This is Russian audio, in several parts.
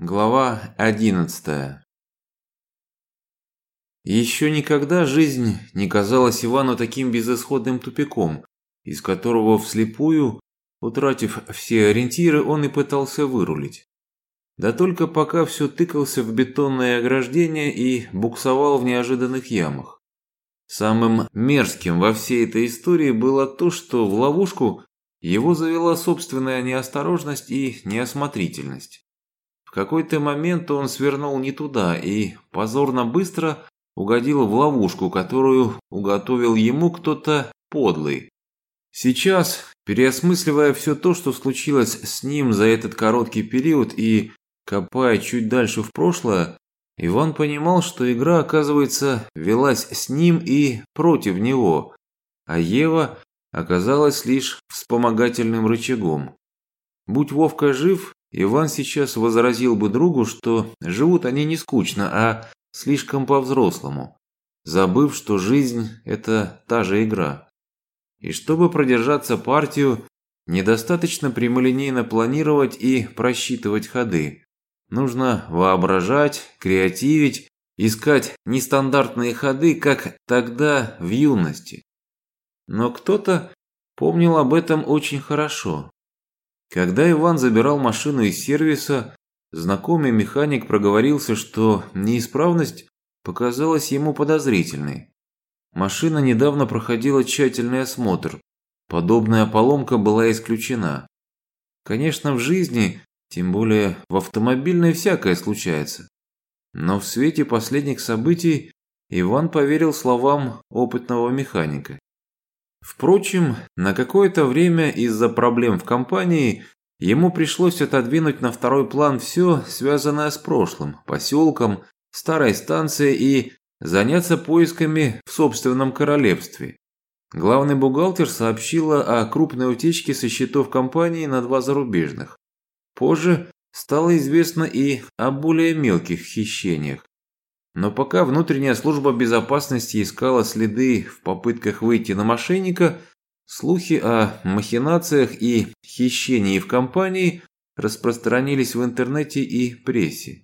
Глава 11. Еще никогда жизнь не казалась Ивану таким безысходным тупиком, из которого вслепую, утратив все ориентиры, он и пытался вырулить. Да только пока все тыкался в бетонное ограждение и буксовал в неожиданных ямах. Самым мерзким во всей этой истории было то, что в ловушку его завела собственная неосторожность и неосмотрительность. В какой-то момент он свернул не туда и позорно быстро угодил в ловушку, которую уготовил ему кто-то подлый. Сейчас, переосмысливая все то, что случилось с ним за этот короткий период и копая чуть дальше в прошлое, Иван понимал, что игра, оказывается, велась с ним и против него, а Ева оказалась лишь вспомогательным рычагом. Будь Вовка жив, Иван сейчас возразил бы другу, что живут они не скучно, а слишком по-взрослому, забыв, что жизнь – это та же игра. И чтобы продержаться партию, недостаточно прямолинейно планировать и просчитывать ходы. Нужно воображать, креативить, искать нестандартные ходы, как тогда в юности. Но кто-то помнил об этом очень хорошо. Когда Иван забирал машину из сервиса, знакомый механик проговорился, что неисправность показалась ему подозрительной. Машина недавно проходила тщательный осмотр. Подобная поломка была исключена. Конечно, в жизни, тем более в автомобильной, всякое случается. Но в свете последних событий Иван поверил словам опытного механика. Впрочем, на какое-то время из-за проблем в компании ему пришлось отодвинуть на второй план все, связанное с прошлым, поселком, старой станцией и заняться поисками в собственном королевстве. Главный бухгалтер сообщила о крупной утечке со счетов компании на 2 зарубежных. Позже стало известно и о более мелких хищениях. Но пока внутренняя служба безопасности искала следы в попытках выйти на мошенника, слухи о махинациях и хищении в компании распространились в интернете и прессе.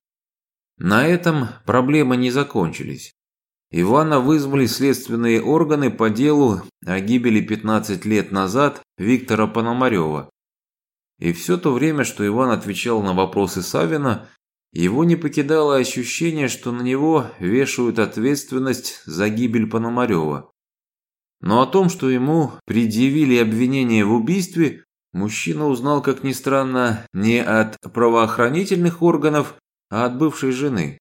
На этом проблемы не закончились. Ивана вызвали следственные органы по делу о гибели 15 лет назад Виктора Пономарева. И все то время, что Иван отвечал на вопросы Савина, его не покидало ощущение, что на него вешают ответственность за гибель Пономарева. Но о том, что ему предъявили обвинение в убийстве, мужчина узнал, как ни странно, не от правоохранительных органов, а от бывшей жены.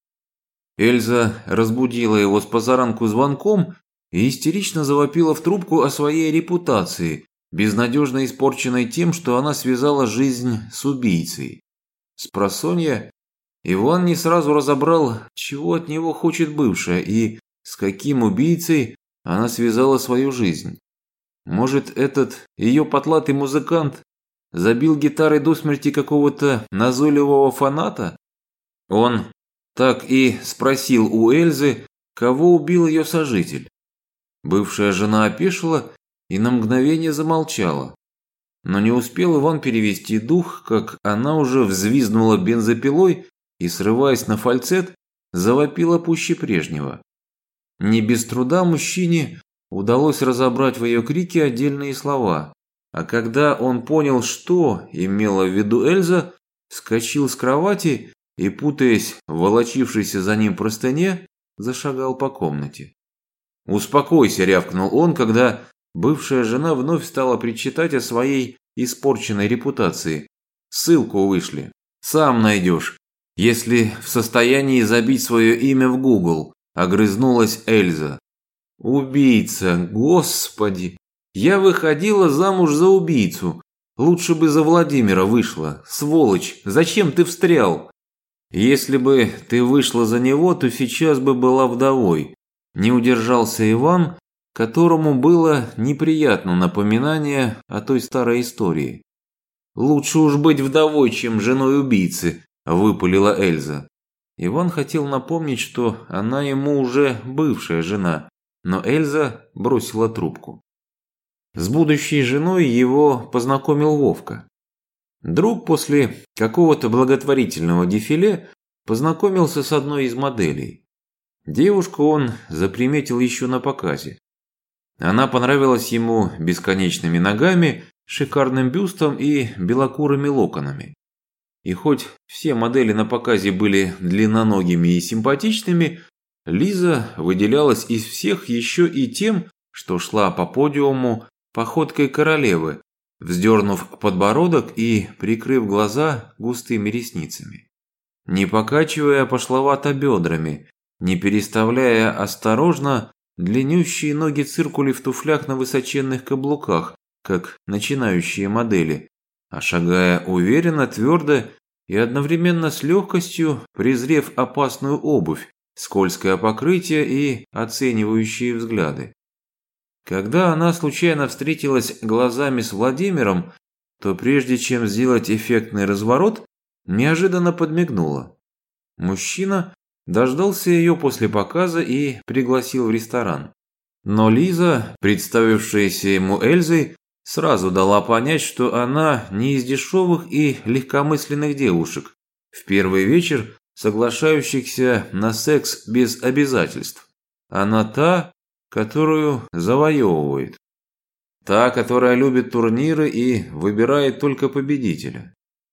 Эльза разбудила его с позаранку звонком и истерично завопила в трубку о своей репутации, безнадежно испорченной тем, что она связала жизнь с убийцей. Спросонья Иван не сразу разобрал, чего от него хочет бывшая и с каким убийцей она связала свою жизнь. Может, этот ее потлатый музыкант забил гитарой до смерти какого-то назойливого фаната? Он так и спросил у Эльзы, кого убил ее сожитель. Бывшая жена опешила и на мгновение замолчала. Но не успел Иван перевести дух, как она уже взвизгнула бензопилой и, срываясь на фальцет, завопила пуще прежнего. Не без труда мужчине удалось разобрать в ее крике отдельные слова, а когда он понял, что имела в виду Эльза, вскочил с кровати и, путаясь в волочившейся за ним простыне, зашагал по комнате. «Успокойся», – рявкнул он, когда бывшая жена вновь стала причитать о своей испорченной репутации. «Ссылку вышли. Сам найдешь, если в состоянии забить свое имя в Google», – огрызнулась Эльза. «Убийца, господи! Я выходила замуж за убийцу. Лучше бы за Владимира вышла. Сволочь, зачем ты встрял?» «Если бы ты вышла за него, то сейчас бы была вдовой», – не удержался Иван, которому было неприятно напоминание о той старой истории. «Лучше уж быть вдовой, чем женой убийцы», – выпалила Эльза. Иван хотел напомнить, что она ему уже бывшая жена, но Эльза бросила трубку. С будущей женой его познакомил Вовка. Друг после какого-то благотворительного дефиле познакомился с одной из моделей. Девушку он заприметил еще на показе. Она понравилась ему бесконечными ногами, шикарным бюстом и белокурыми локонами. И хоть все модели на показе были длинноногими и симпатичными, Лиза выделялась из всех еще и тем, что шла по подиуму походкой королевы, вздернув подбородок и прикрыв глаза густыми ресницами. Не покачивая пошловато бедрами, не переставляя осторожно длиннющие ноги циркули в туфлях на высоченных каблуках, как начинающие модели, а шагая уверенно, твердо и одновременно с легкостью, презрев опасную обувь, скользкое покрытие и оценивающие взгляды. Когда она случайно встретилась глазами с Владимиром, то прежде чем сделать эффектный разворот, неожиданно подмигнула. Мужчина дождался ее после показа и пригласил в ресторан. Но Лиза, представившаяся ему Эльзой, сразу дала понять, что она не из дешевых и легкомысленных девушек, в первый вечер соглашающихся на секс без обязательств. Она та, которую завоевывает. Та, которая любит турниры и выбирает только победителя.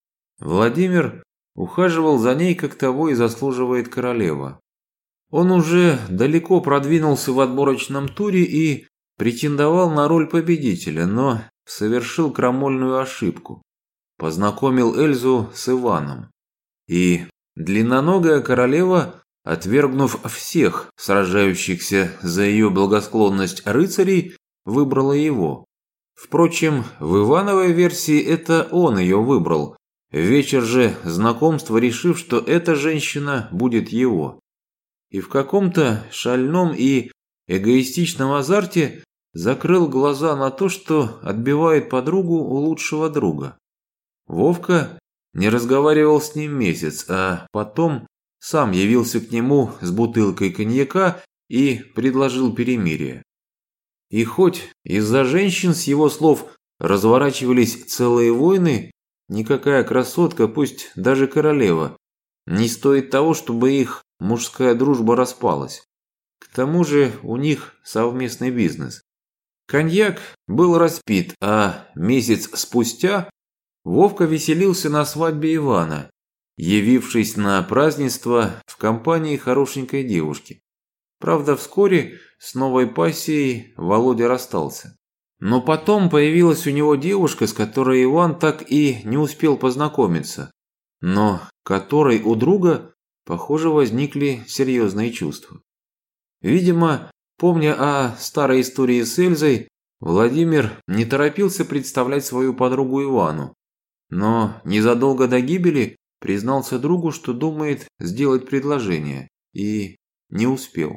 Владимир ухаживал за ней, как того и заслуживает королева. Он уже далеко продвинулся в отборочном туре и претендовал на роль победителя, но совершил крамольную ошибку. Познакомил Эльзу с Иваном. И длинноногая королева, отвергнув всех сражающихся за ее благосклонность рыцарей, выбрала его. Впрочем, в Ивановой версии это он ее выбрал, в вечер же знакомства решив, что эта женщина будет его. И в каком-то шальном и эгоистичном азарте закрыл глаза на то, что отбивает подругу у лучшего друга. Вовка не разговаривал с ним месяц, а потом сам явился к нему с бутылкой коньяка и предложил перемирие. И хоть из-за женщин, с его слов, разворачивались целые войны, никакая красотка, пусть даже королева, не стоит того, чтобы их мужская дружба распалась. К тому же у них совместный бизнес. Коньяк был распит, а месяц спустя Вовка веселился на свадьбе Ивана, явившись на празднество в компании хорошенькой девушки. Правда, вскоре с новой пассией Володя расстался. Но потом появилась у него девушка, с которой Иван так и не успел познакомиться, но которой у друга, похоже, возникли серьезные чувства. Видимо, помня о старой истории с Эльзой, Владимир не торопился представлять свою подругу Ивану, но незадолго до гибели признался другу, что думает сделать предложение, и не успел.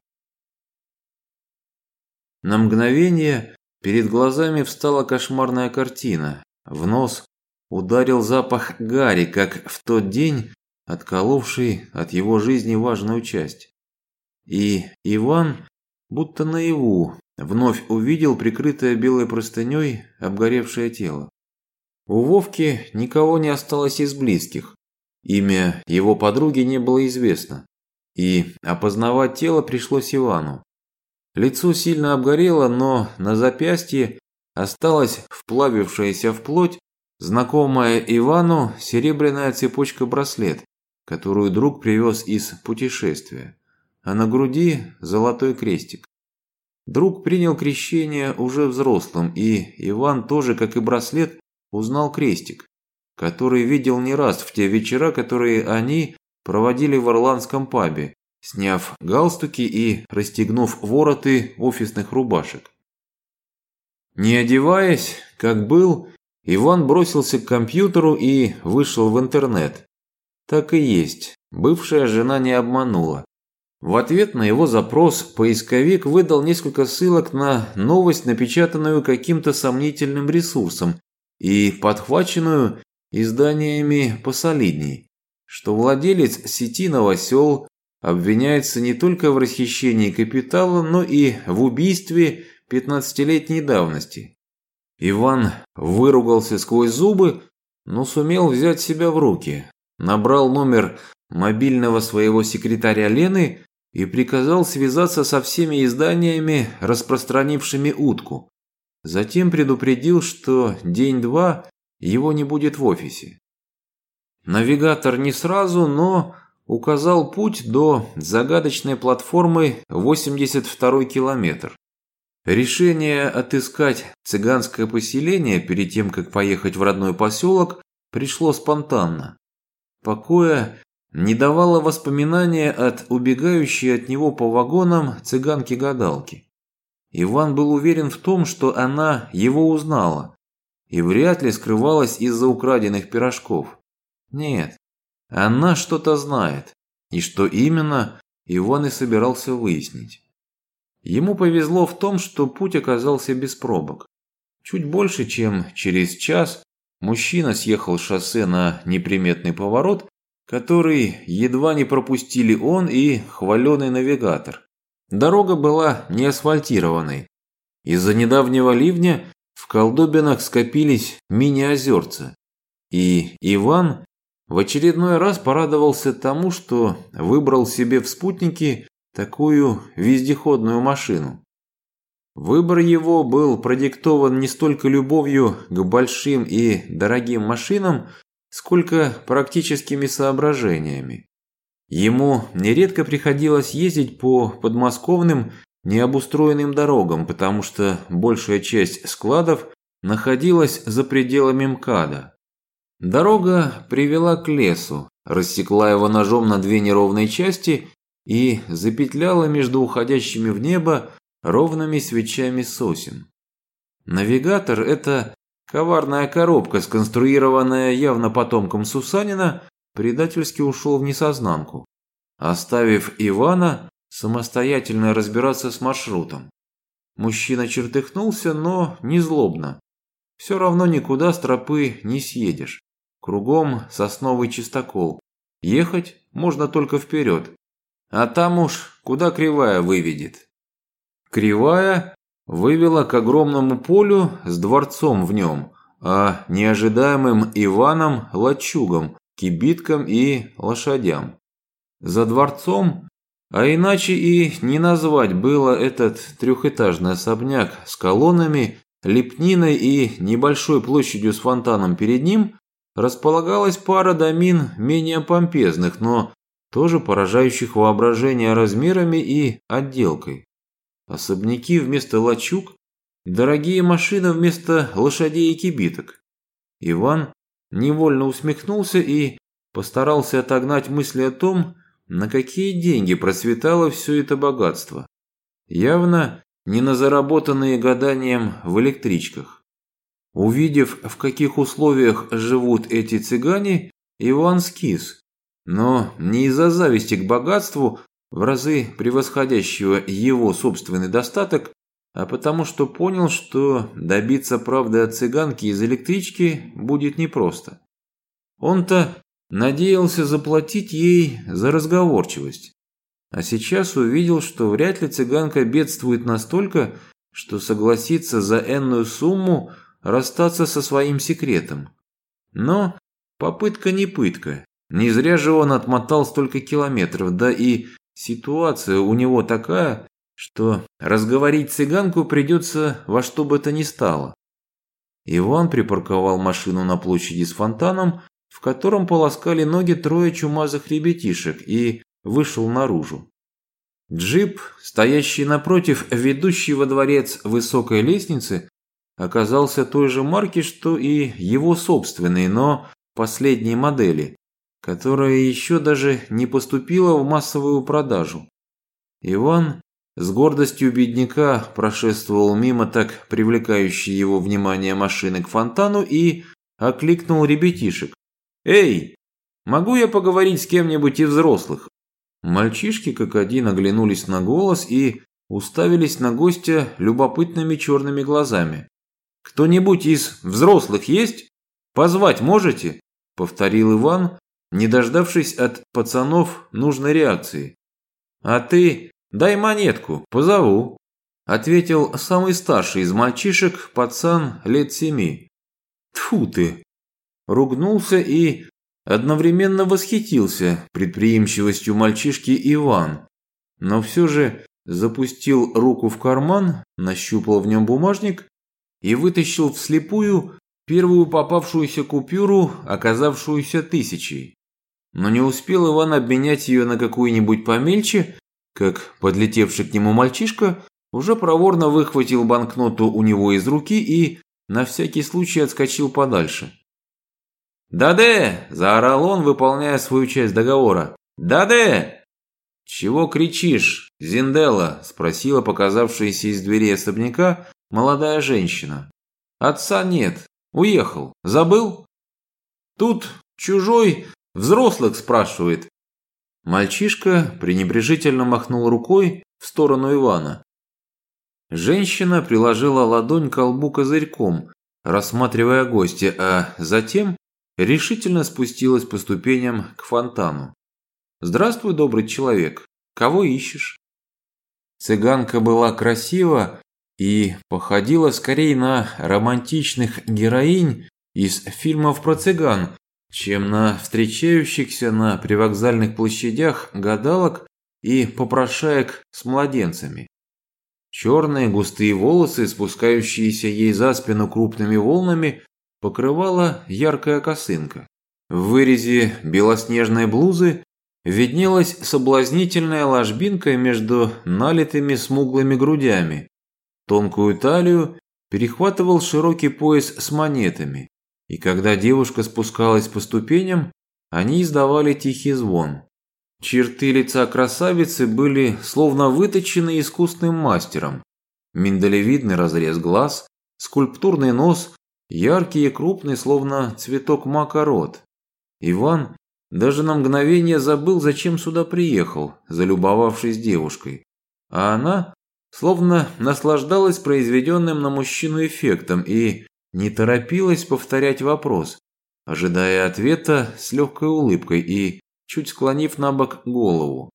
На мгновение перед глазами встала кошмарная картина. В нос ударил запах гари, как в тот день, отколовший от его жизни важную часть. И Иван, будто наяву, вновь увидел прикрытое белой простыней обгоревшее тело. У Вовки никого не осталось из близких. Имя его подруги не было известно. И опознавать тело пришлось Ивану. Лицо сильно обгорело, но на запястье осталась вплавившаяся в плоть знакомая Ивану серебряная цепочка-браслет, которую друг привез из путешествия, а на груди золотой крестик. Друг принял крещение уже взрослым, и Иван тоже, как и браслет, узнал крестик, который видел не раз в те вечера, которые они проводили в ирландском пабе, сняв галстуки и расстегнув вороты офисных рубашек. Не одеваясь, как был, Иван бросился к компьютеру и вышел в интернет. Так и есть, бывшая жена не обманула. В ответ на его запрос поисковик выдал несколько ссылок на новость, напечатанную каким-то сомнительным ресурсом и подхваченную изданиями посолидней, что владелец сети «Новосел» обвиняется не только в расхищении капитала, но и в убийстве 15-летней давности. Иван выругался сквозь зубы, но сумел взять себя в руки, набрал номер мобильного своего секретаря Лены и приказал связаться со всеми изданиями, распространившими утку. Затем предупредил, что день-два его не будет в офисе. Навигатор не сразу, но указал путь до загадочной платформы 82-й километр. Решение отыскать цыганское поселение перед тем, как поехать в родной поселок, пришло спонтанно. Покоя не давало воспоминания от убегающей от него по вагонам цыганки-гадалки. Иван был уверен в том, что она его узнала и вряд ли скрывалась из-за украденных пирожков. Нет, она что-то знает, и что именно, Иван и собирался выяснить. Ему повезло в том, что путь оказался без пробок. Чуть больше, чем через час, мужчина съехал с шоссе на неприметный поворот, который едва не пропустили он и хваленый навигатор. Дорога была не асфальтированной. Из-за недавнего ливня в колдобинах скопились мини-озерца. И Иван в очередной раз порадовался тому, что выбрал себе в спутнике такую вездеходную машину. Выбор его был продиктован не столько любовью к большим и дорогим машинам, сколько практическими соображениями. Ему нередко приходилось ездить по подмосковным необустроенным дорогам, потому что большая часть складов находилась за пределами МКАДа. Дорога привела к лесу, рассекла его ножом на две неровные части и запетляла между уходящими в небо ровными свечами сосен. Навигатор – это коварная коробка, сконструированная явно потомком Сусанина, предательски ушел в несознанку, оставив Ивана самостоятельно разбираться с маршрутом. Мужчина чертыхнулся, но не злобно. Все равно никуда с тропы не съедешь. Кругом сосновый чистокол. Ехать можно только вперед. А там уж куда кривая выведет. Кривая вывела к огромному полю с дворцом в нем, а неожидаемым Иваном лачугам, кибиткам и лошадям. За дворцом, а иначе и не назвать было этот трехэтажный особняк с колоннами, лепниной и небольшой площадью с фонтаном перед ним, располагалась пара домин менее помпезных, но тоже поражающих воображение размерами и отделкой. Особняки вместо лачуг, дорогие машины вместо лошадей и кибиток. Иван невольно усмехнулся и постарался отогнать мысли о том, на какие деньги процветало все это богатство. Явно не на заработанные гаданием в электричках. Увидев, в каких условиях живут эти цыгане, Иван скис, но не из-за зависти к богатству, в разы превосходящего его собственный достаток, а потому что понял, что добиться правды от цыганки из электрички будет непросто. Он-то надеялся заплатить ей за разговорчивость, а сейчас увидел, что вряд ли цыганка бедствует настолько, что согласится за энную сумму расстаться со своим секретом. Но попытка не пытка. Не зря же он отмотал столько километров, да и ситуация у него такая, что разговорить цыганку придется во что бы то ни стало. Иван припарковал машину на площади с фонтаном, в котором полоскали ноги трое чумазых ребятишек, и вышел наружу. Джип, стоящий напротив ведущей во дворец высокой лестницы, оказался той же марки, что и его собственный, но последней модели, которая еще даже не поступила в массовую продажу. Иван с гордостью бедняка прошествовал мимо так привлекающей его внимание машины к фонтану и окликнул ребятишек. «Эй, могу я поговорить с кем-нибудь из взрослых?» Мальчишки как один оглянулись на голос и уставились на гостя любопытными черными глазами. «Кто-нибудь из взрослых есть? Позвать можете?» – повторил Иван, не дождавшись от пацанов нужной реакции. «А ты дай монетку, позову», – ответил самый старший из мальчишек, пацан лет 7. «Тьфу ты!» ругнулся и одновременно восхитился предприимчивостью мальчишки Иван, но все же запустил руку в карман, нащупал в нем бумажник и вытащил вслепую первую попавшуюся купюру, оказавшуюся 1000. Но не успел Иван обменять ее на какую-нибудь помельче, как подлетевший к нему мальчишка уже проворно выхватил банкноту у него из руки и на всякий случай отскочил подальше. «Даде!» – заорал он, выполняя свою часть договора. «Даде!» «Чего кричишь, Зинделла?» – спросила показавшаяся из двери особняка молодая женщина. «Отца нет. Уехал. Забыл?» «Тут чужой взрослых спрашивает». Мальчишка пренебрежительно махнул рукой в сторону Ивана. Женщина приложила ладонь к колбу козырьком, рассматривая гостя, а затем решительно спустилась по ступеням к фонтану. «Здравствуй, добрый человек. Кого ищешь?» Цыганка была красива и походила скорее на романтичных героинь из фильмов про цыган, чем на встречающихся на привокзальных площадях гадалок и попрошаек с младенцами. Черные густые волосы, спускающиеся ей за спину крупными волнами, покрывала яркая косынка. В вырезе белоснежной блузы виднелась соблазнительная ложбинка между налитыми смуглыми грудями. Тонкую талию перехватывал широкий пояс с монетами, и когда девушка спускалась по ступеням, они издавали тихий звон. Черты лица красавицы были словно выточены искусным мастером. Миндалевидный разрез глаз, скульптурный нос, яркий и крупный, словно цветок мака рот. Иван даже на мгновение забыл, зачем сюда приехал, залюбовавшись девушкой. А она словно наслаждалась произведенным на мужчину эффектом и не торопилась повторять вопрос, ожидая ответа с легкой улыбкой и чуть склонив на бок голову.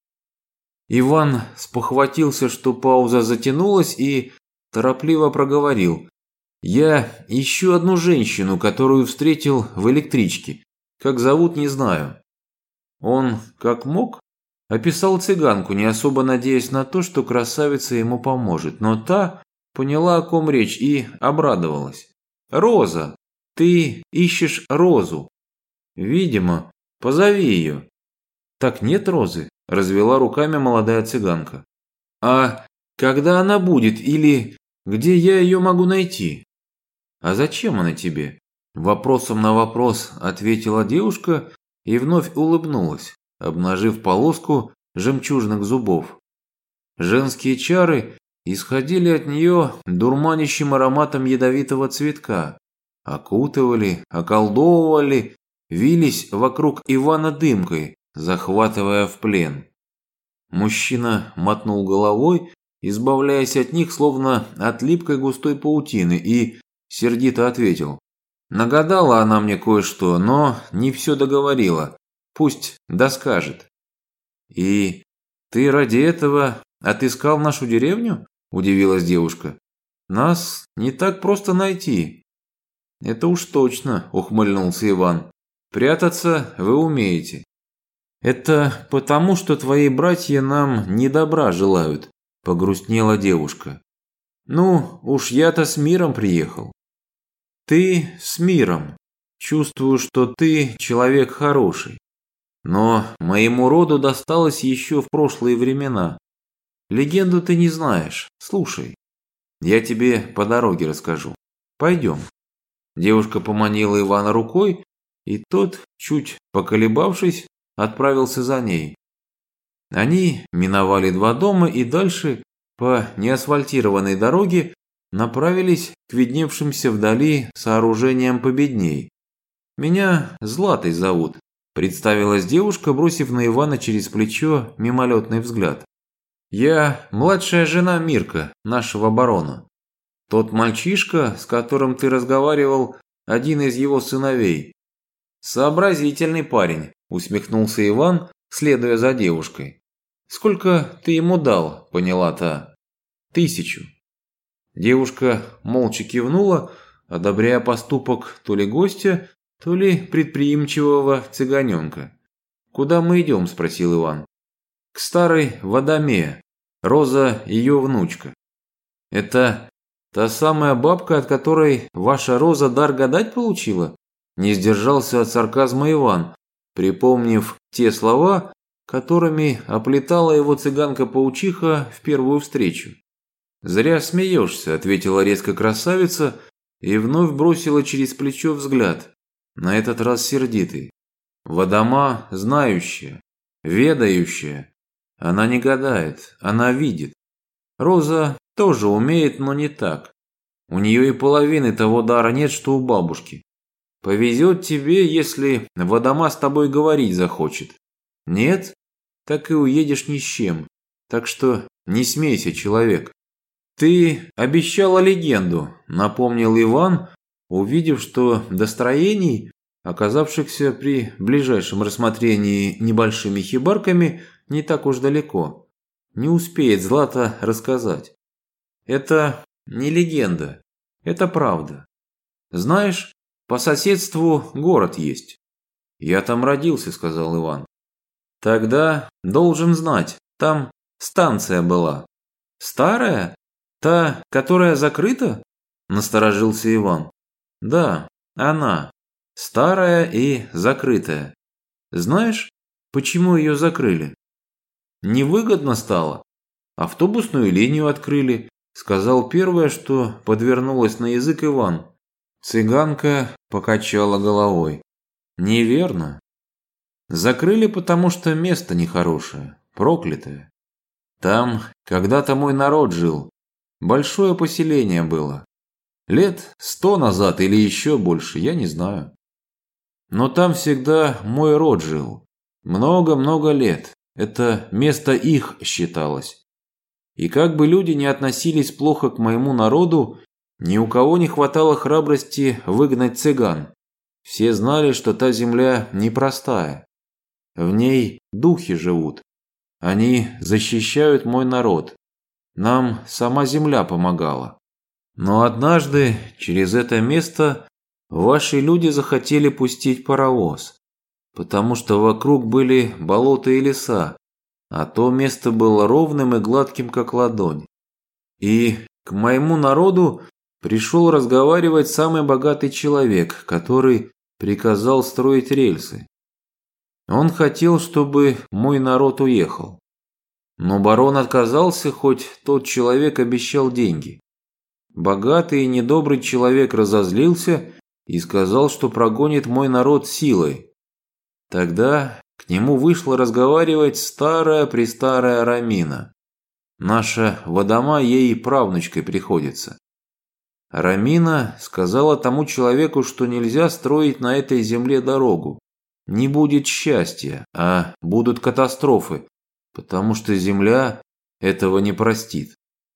Иван спохватился, что пауза затянулась, и торопливо проговорил: «Я ищу одну женщину, которую встретил в электричке. Как зовут, не знаю». Он, как мог, описал цыганку, не особо надеясь на то, что красавица ему поможет, но та поняла, о ком речь, и обрадовалась. «Роза! Ты ищешь Розу. Видимо, позови ее». «Так нет Розы», – развела руками молодая цыганка. «А когда она будет или где я ее могу найти?» «А зачем она тебе?» Вопросом на вопрос ответила девушка и вновь улыбнулась, обнажив полоску жемчужных зубов. Женские чары исходили от нее дурманящим ароматом ядовитого цветка, окутывали, околдовывали, вились вокруг Ивана дымкой, захватывая в плен. Мужчина мотнул головой, избавляясь от них, словно от липкой густой паутины, и сердито ответил: «Нагадала она мне кое-что, но не все договорила. Пусть доскажет». «И ты ради этого отыскал нашу деревню?» – удивилась девушка. «Нас не так просто найти». «Это уж точно», – ухмыльнулся Иван. «Прятаться вы умеете». «Это потому, что твои братья нам не добра желают», – погрустнела девушка. «Ну, уж я-то с миром приехал». «Ты с миром. Чувствую, что ты человек хороший. Но моему роду досталось еще в прошлые времена. Легенду ты не знаешь. Слушай, я тебе по дороге расскажу. Пойдем». Девушка поманила Ивана рукой, и тот, чуть поколебавшись, отправился за ней. Они миновали 2 дома и дальше по неасфальтированной дороге направились к видневшимся вдали сооружениям победней. «Меня Златой зовут», – представилась девушка, бросив на Ивана через плечо мимолетный взгляд. «Я младшая жена Мирка, нашего барона. Тот мальчишка, с которым ты разговаривал, один из его сыновей». «Сообразительный парень», – усмехнулся Иван, следуя за девушкой. «Сколько ты ему дал?» – поняла та. 1000. Девушка молча кивнула, одобряя поступок то ли гостя, то ли предприимчивого цыганенка. «Куда мы идем?» – спросил Иван. «К старой Водоме. Роза ее внучка». «Это та самая бабка, от которой ваша Роза дар гадать получила?» Не сдержался от сарказма Иван, припомнив те слова, которыми оплетала его цыганка-паучиха в первую встречу. «Зря смеешься», – ответила резко красавица и вновь бросила через плечо взгляд, на этот раз сердитый. «Водома знающая, ведающая. Она не гадает, она видит. Роза тоже умеет, но не так. У нее и половины того дара нет, что у бабушки. Повезет тебе, если Водома с тобой говорить захочет. Нет, так и уедешь ни с чем. Так что не смейся, человек». «Ты обещала легенду», – напомнил Иван, увидев, что до строений, оказавшихся при ближайшем рассмотрении небольшими хибарками, не так уж далеко. Не успеет Злата рассказать. «Это не легенда, это правда. Знаешь, по соседству город есть». «Я там родился», – сказал Иван. «Тогда должен знать, там станция была». «Старая? Та, которая закрыта?» – насторожился Иван. «Да, она. Старая и закрытая. Знаешь, почему ее закрыли?» «Невыгодно стало. Автобусную линию открыли», – сказал первое, что подвернулось на язык Иван. Цыганка покачала головой. «Неверно. Закрыли, потому что место нехорошее, проклятое. Там когда-то мой народ жил. Большое поселение было. Лет 100 назад или еще больше, я не знаю. Но там всегда мой род жил. Много-много лет. Это место их считалось. И как бы люди ни относились плохо к моему народу, ни у кого не хватало храбрости выгнать цыган. Все знали, что та земля непростая. В ней духи живут. Они защищают мой народ. Нам сама земля помогала. Но однажды через это место ваши люди захотели пустить паровоз, потому что вокруг были болота и леса, а то место было ровным и гладким, как ладонь. И к моему народу пришел разговаривать самый богатый человек, который приказал строить рельсы. Он хотел, чтобы мой народ уехал. Но барон отказался, хоть тот человек обещал деньги. Богатый и недобрый человек разозлился и сказал, что прогонит мой народ силой. Тогда к нему вышла разговаривать старая-престарая Рамина. Наша Водома ей правнучкой приходится. Рамина сказала тому человеку, что нельзя строить на этой земле дорогу. Не будет счастья, а будут катастрофы, потому что земля этого не простит.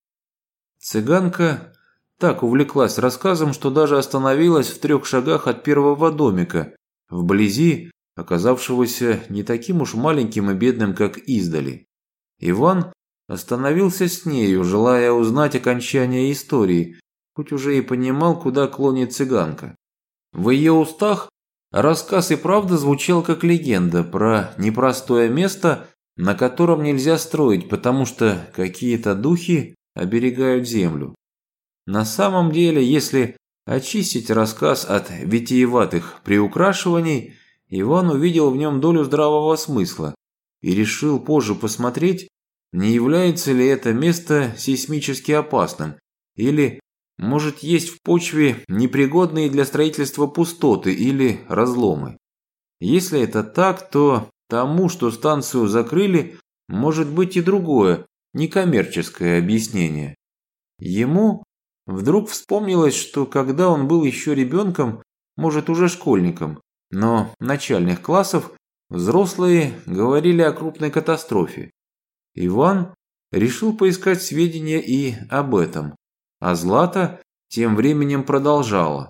Цыганка так увлеклась рассказом, что даже остановилась в 3 шагах от первого домика, вблизи оказавшегося не таким уж маленьким и бедным, как издали. Иван остановился с нею, желая узнать окончание истории, хоть уже и понимал, куда клонит цыганка. В ее устах рассказ и правда звучал как легенда про непростое место, на котором нельзя строить, потому что какие-то духи оберегают землю. На самом деле, если очистить рассказ от витиеватых приукрашиваний, Иван увидел в нем долю здравого смысла и решил позже посмотреть, не является ли это место сейсмически опасным, или, может, есть в почве непригодные для строительства пустоты или разломы. Если это так, то тому, что станцию закрыли, может быть и другое, некоммерческое объяснение. Ему вдруг вспомнилось, что когда он был еще ребенком, может уже школьником, но начальных классов, взрослые говорили о крупной катастрофе. Иван решил поискать сведения и об этом, а Злата тем временем продолжала.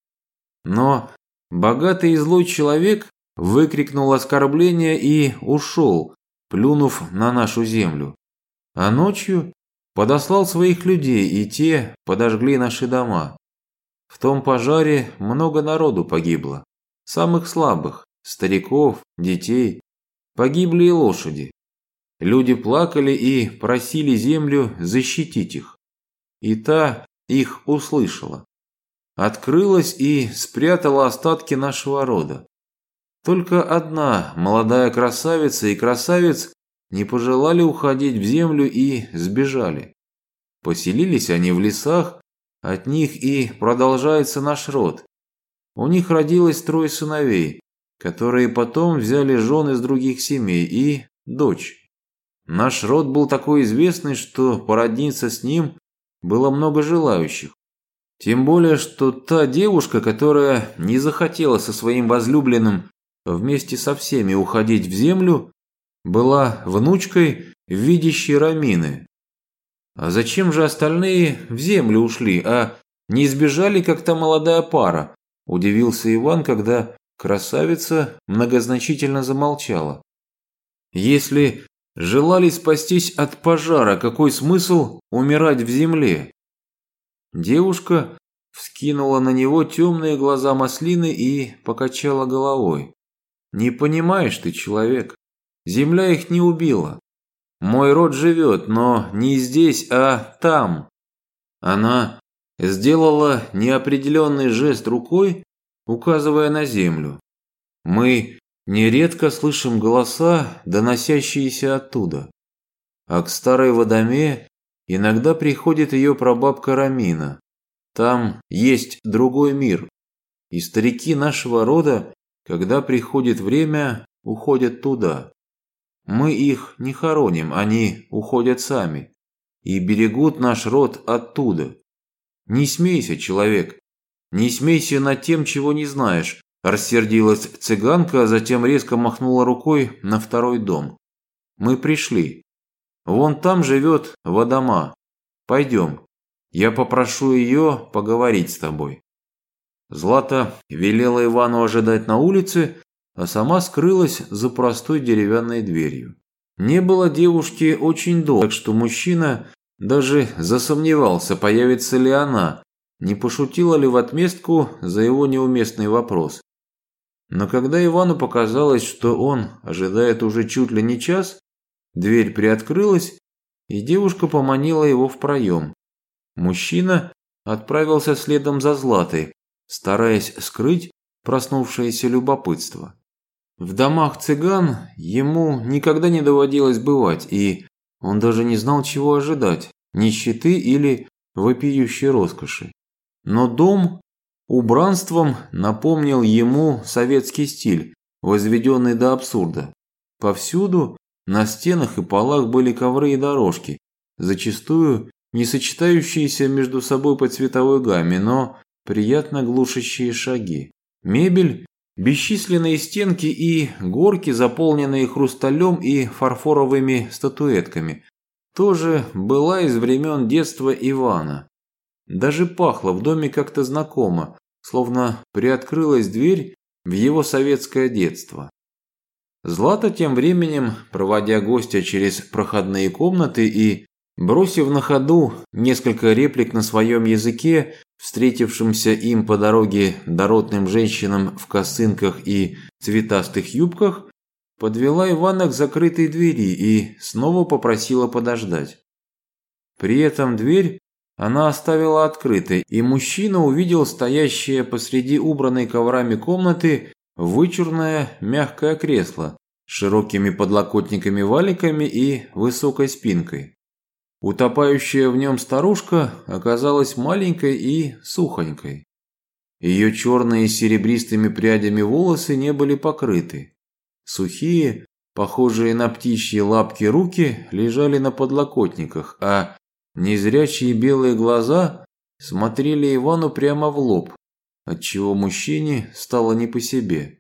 Но богатый и злой человек выкрикнул оскорбление и ушел, плюнув на нашу землю. А ночью подослал своих людей, и те подожгли наши дома. В том пожаре много народу погибло. самых слабых, стариков, детей. Погибли и лошади. Люди плакали и просили землю защитить их. И та их услышала. Открылась и спрятала остатки нашего рода. Только одна молодая красавица и красавец не пожелали уходить в землю и сбежали. Поселились они в лесах, от них и продолжается наш род. У них родилось 3 сыновей, которые потом взяли жен из других семей и дочь. Наш род был такой известный, что породниться с ним было много желающих. Тем более, что та девушка, которая не захотела со своим возлюбленным вместе со всеми уходить в землю, была внучкой видящей Рамины. А зачем же остальные в землю ушли, а не сбежали, как та молодая пара? Удивился Иван, когда красавица многозначительно замолчала. Если желали спастись от пожара, какой смысл умирать в земле? Девушка вскинула на него темные глаза маслины и покачала головой. Не понимаешь ты, человек, земля их не убила. Мой род живет, но не здесь, а там. Она сделала неопределенный жест рукой, указывая на землю. Мы нередко слышим голоса, доносящиеся оттуда. А к старой Водоме иногда приходит ее прабабка Рамина. Там есть другой мир. И старики нашего рода, когда приходит время, уходят туда. Мы их не хороним, они уходят сами. И берегут наш род оттуда. Не смейся, человек. Не смейся над тем, чего не знаешь. Рассердилась цыганка, а затем резко махнула рукой на 2-й дом. Мы пришли. Вон там живет Водома. Пойдем. Я попрошу ее поговорить с тобой. Злата велела Ивану ожидать на улице, а сама скрылась за простой деревянной дверью. Не было девушки очень долго, так что мужчина даже засомневался, появится ли она, не пошутила ли в отместку за его неуместный вопрос. Но когда Ивану показалось, что он ожидает уже чуть ли не час, дверь приоткрылась, и девушка поманила его в проем. Мужчина отправился следом за Златой, стараясь скрыть проснувшееся любопытство. В домах цыган ему никогда не доводилось бывать, и он даже не знал, чего ожидать – нищеты или вопиющей роскоши. Но дом убранством напомнил ему советский стиль, возведенный до абсурда. Повсюду на стенах и полах были ковры и дорожки, зачастую не сочетающиеся между собой по цветовой гамме, но приятно глушащие шаги. Мебель, бесчисленные стенки и горки, заполненные хрусталем и фарфоровыми статуэтками, тоже была из времен детства Ивана. Даже пахло в доме как-то знакомо, словно приоткрылась дверь в его советское детство. Злата тем временем, проводя гостя через проходные комнаты и бросив на ходу несколько реплик на своем языке, встретившимся им по дороге дородным женщинам в косынках и цветастых юбках, подвела Ивана к закрытой двери и снова попросила подождать. При этом дверь она оставила открытой, и мужчина увидел стоящее посреди убранной коврами комнаты вычурное мягкое кресло с широкими подлокотниками-валиками и высокой спинкой. Утопающая в нем старушка оказалась маленькой и сухонькой. Ее черные с серебристыми прядями волосы не были покрыты. Сухие, похожие на птичьи лапки руки лежали на подлокотниках, а незрячие белые глаза смотрели Ивану прямо в лоб, отчего мужчине стало не по себе.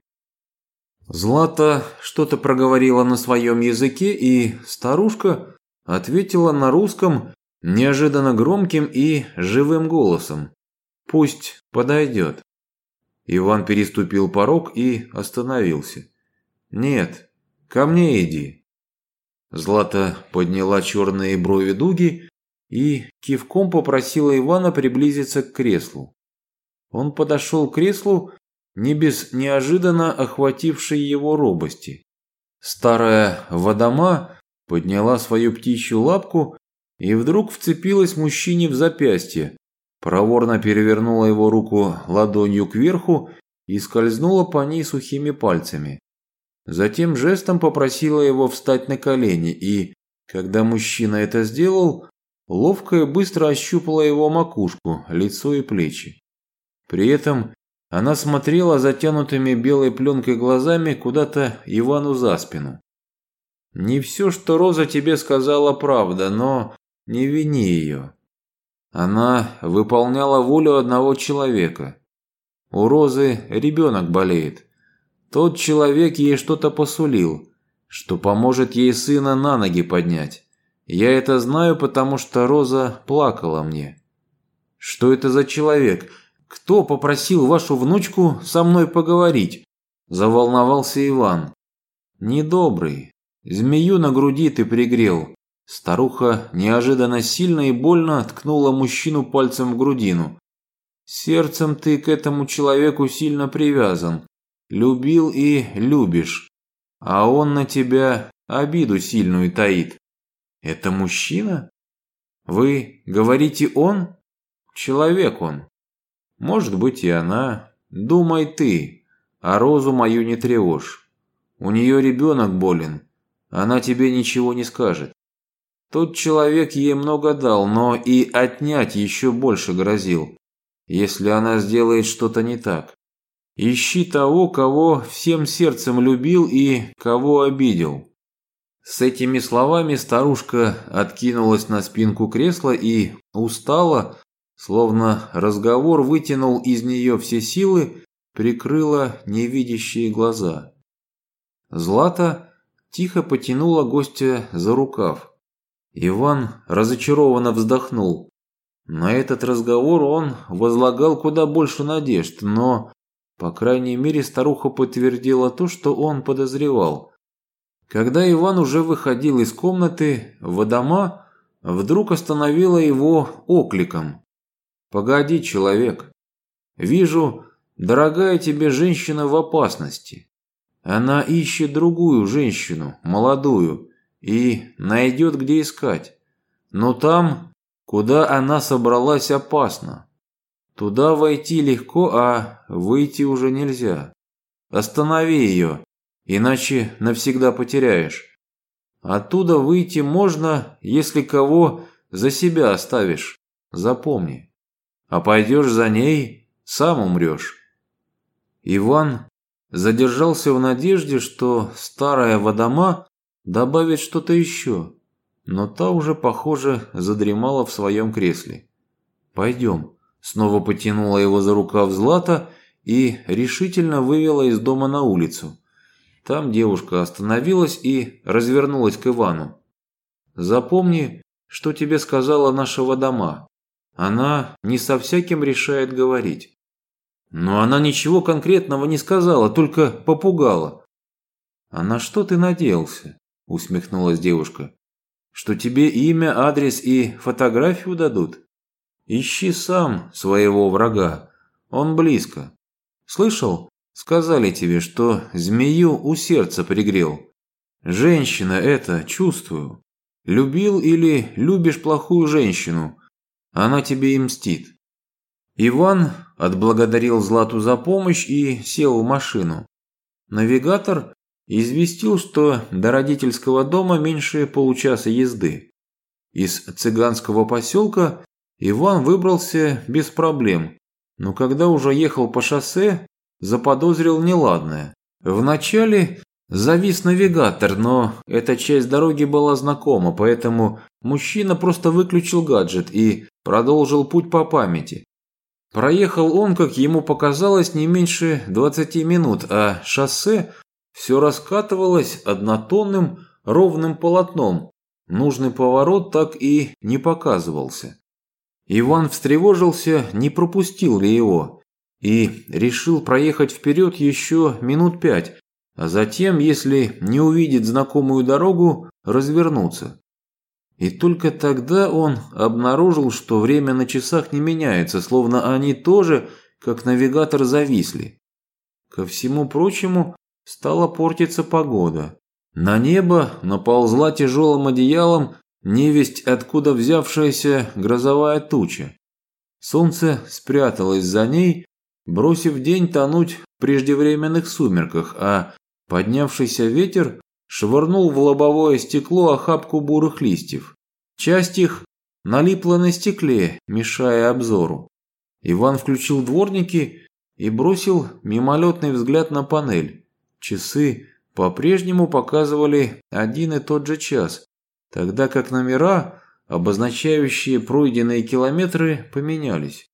Злата что-то проговорила на своем языке, и старушка ответила на русском неожиданно громким и живым голосом. «Пусть подойдет». Иван переступил порог и остановился. «Нет, ко мне иди». Злата подняла черные брови дуги и кивком попросила Ивана приблизиться к креслу. Он подошел к креслу не без неожиданно охватившей его робости. Старая Водома подняла свою птичью лапку и вдруг вцепилась мужчине в запястье, проворно перевернула его руку ладонью кверху и скользнула по ней сухими пальцами. Затем жестом попросила его встать на колени и, когда мужчина это сделал, ловко и быстро ощупала его макушку, лицо и плечи. При этом она смотрела затянутыми белой пленкой глазами куда-то Ивану за спину. «Не все, что Роза тебе сказала, правда, но не вини ее. Она выполняла волю одного человека. У Розы ребенок болеет. Тот человек ей что-то посулил, что поможет ей сына на ноги поднять. Я это знаю, потому что Роза плакала мне». «Что это за человек? Кто попросил вашу внучку со мной поговорить?» – заволновался Иван. «Недобрый. Змею на груди ты пригрел». Старуха неожиданно сильно и больно ткнула мужчину пальцем в грудину. «Сердцем ты к этому человеку сильно привязан. Любил и любишь. А он на тебя обиду сильную таит». «Это мужчина? Вы говорите он? Человек он. Может быть и она. Думай ты, а Розу мою не тревожь. У нее ребенок болен. Она тебе ничего не скажет. Тот человек ей много дал, но и отнять еще больше грозил, если она сделает что-то не так. Ищи того, кого всем сердцем любил и кого обидел». С этими словами старушка откинулась на спинку кресла и устала, словно разговор вытянул из нее все силы, прикрыла невидящие глаза. Злата тихо потянула гостя за рукав. Иван разочарованно вздохнул. На этот разговор он возлагал куда больше надежд, но, по крайней мере, старуха подтвердила то, что он подозревал. Когда Иван уже выходил из комнаты, Водома вдруг остановила его окликом. «Погоди, человек. Вижу, дорогая тебе женщина в опасности. Она ищет другую женщину, молодую, и найдет, где искать. Но там, куда она собралась, опасно. Туда войти легко, а выйти уже нельзя. Останови ее, иначе навсегда потеряешь. Оттуда выйти можно, если кого за себя оставишь. Запомни. А пойдешь за ней, сам умрешь». Иван задержался в надежде, что старая Водома добавит что-то еще, но та уже, похоже, задремала в своем кресле. «Пойдем», – снова потянула его за рукав Злата и решительно вывела из дома на улицу. Там девушка остановилась и развернулась к Ивану. «Запомни, что тебе сказала наша Водома. Она не со всяким решает говорить». «Но она ничего конкретного не сказала, только попугала». «А на что ты надеялся?» – усмехнулась девушка. «Что тебе имя, адрес и фотографию дадут? Ищи сам своего врага, он близко. Слышал, сказали тебе, что змею у сердца пригрел. Женщина это, чувствую. Любил или любишь плохую женщину, она тебе и мстит». Иван отблагодарил Злату за помощь и сел в машину. Навигатор известил, что до родительского дома меньше получаса езды. Из цыганского поселка Иван выбрался без проблем, но когда уже ехал по шоссе, заподозрил неладное. Вначале завис навигатор, но эта часть дороги была знакома, поэтому мужчина просто выключил гаджет и продолжил путь по памяти. Проехал он, как ему показалось, не меньше 20 минут, а шоссе все раскатывалось однотонным ровным полотном. Нужный поворот так и не показывался. Иван встревожился, не пропустил ли его, и решил проехать вперед еще минут 5, а затем, если не увидит знакомую дорогу, развернуться. И только тогда он обнаружил, что время на часах не меняется, словно они тоже, как навигатор, зависли. Ко всему прочему, стала портиться погода. На небо наползла тяжелым одеялом невесть откуда взявшаяся грозовая туча. Солнце спряталось за ней, бросив день тонуть в преждевременных сумерках, а поднявшийся ветер швырнул в лобовое стекло охапку бурых листьев. Часть их налипла на стекле, мешая обзору. Иван включил дворники и бросил мимолетный взгляд на панель. Часы по-прежнему показывали один и тот же час, тогда как номера, обозначающие пройденные километры, поменялись.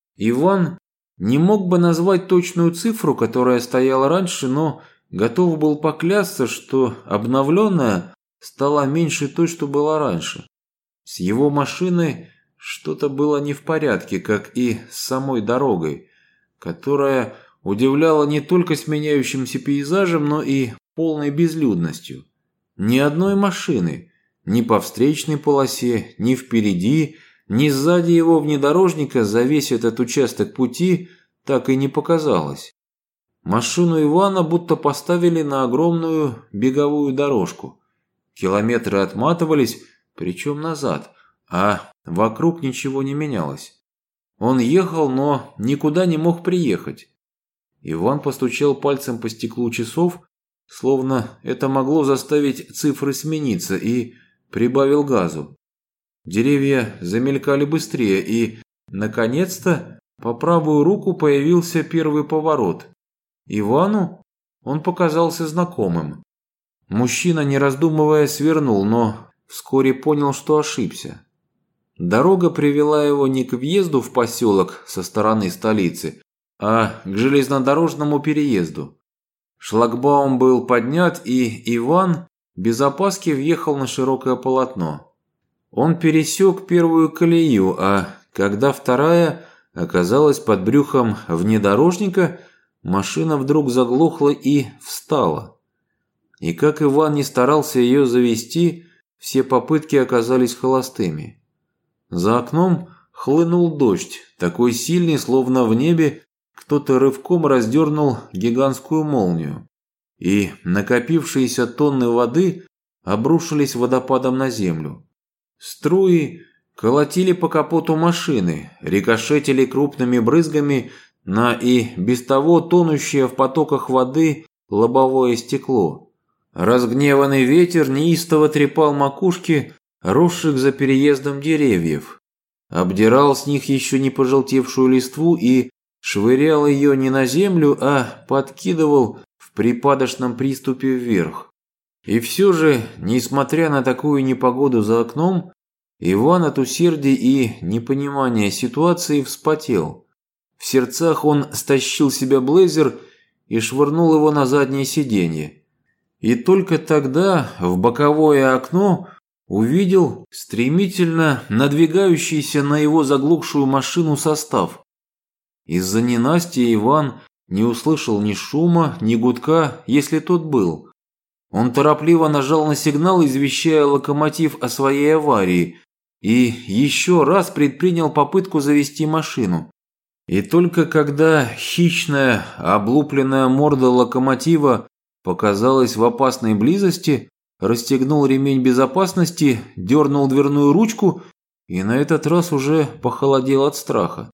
Иван не мог бы назвать точную цифру, которая стояла раньше, но готов был поклясться, что обновленная стала меньше той, что была раньше. С его машиной что-то было не в порядке, как и с самой дорогой, которая удивляла не только сменяющимся пейзажем, но и полной безлюдностью. Ни одной машины, ни по встречной полосе, ни впереди, ни сзади его внедорожника за весь этот участок пути так и не показалось. Машину Ивана будто поставили на огромную беговую дорожку. Километры отматывались, причем назад, а вокруг ничего не менялось. Он ехал, но никуда не мог приехать. Иван постучал пальцем по стеклу часов, словно это могло заставить цифры смениться, и прибавил газу. Деревья замелькали быстрее, и, наконец-то, по правую руку появился первый поворот. Ивану он показался знакомым. Мужчина, не раздумывая, свернул, но вскоре понял, что ошибся. Дорога привела его не к въезду в поселок со стороны столицы, а к железнодорожному переезду. Шлагбаум был поднят, и Иван без опаски въехал на широкое полотно. Он пересек первую колею, а когда вторая оказалась под брюхом внедорожника, машина вдруг заглохла и встала. И как Иван не старался ее завести, все попытки оказались холостыми. За окном хлынул дождь, такой сильный, словно в небе кто-то рывком раздернул гигантскую молнию, и накопившиеся тонны воды обрушились водопадом на землю. Струи колотили по капоту машины, рикошетили крупными брызгами на и без того тонущее в потоках воды лобовое стекло. Разгневанный ветер неистово трепал макушки росших за переездом деревьев, обдирал с них еще не пожелтевшую листву и швырял ее не на землю, а подкидывал в припадочном приступе вверх. И все же, несмотря на такую непогоду за окном, Иван от усердия и непонимания ситуации вспотел. В сердцах он стащил с себя блейзер и швырнул его на заднее сиденье. И только тогда в боковое окно увидел стремительно надвигающийся на его заглохшую машину состав. Из-за ненастья Иван не услышал ни шума, ни гудка, если тот был. Он торопливо нажал на сигнал, извещая локомотив о своей аварии, и еще раз предпринял попытку завести машину. И только когда хищная, облупленная морда локомотива показалась в опасной близости, расстегнул ремень безопасности, дернул дверную ручку и на этот раз уже похолодел от страха.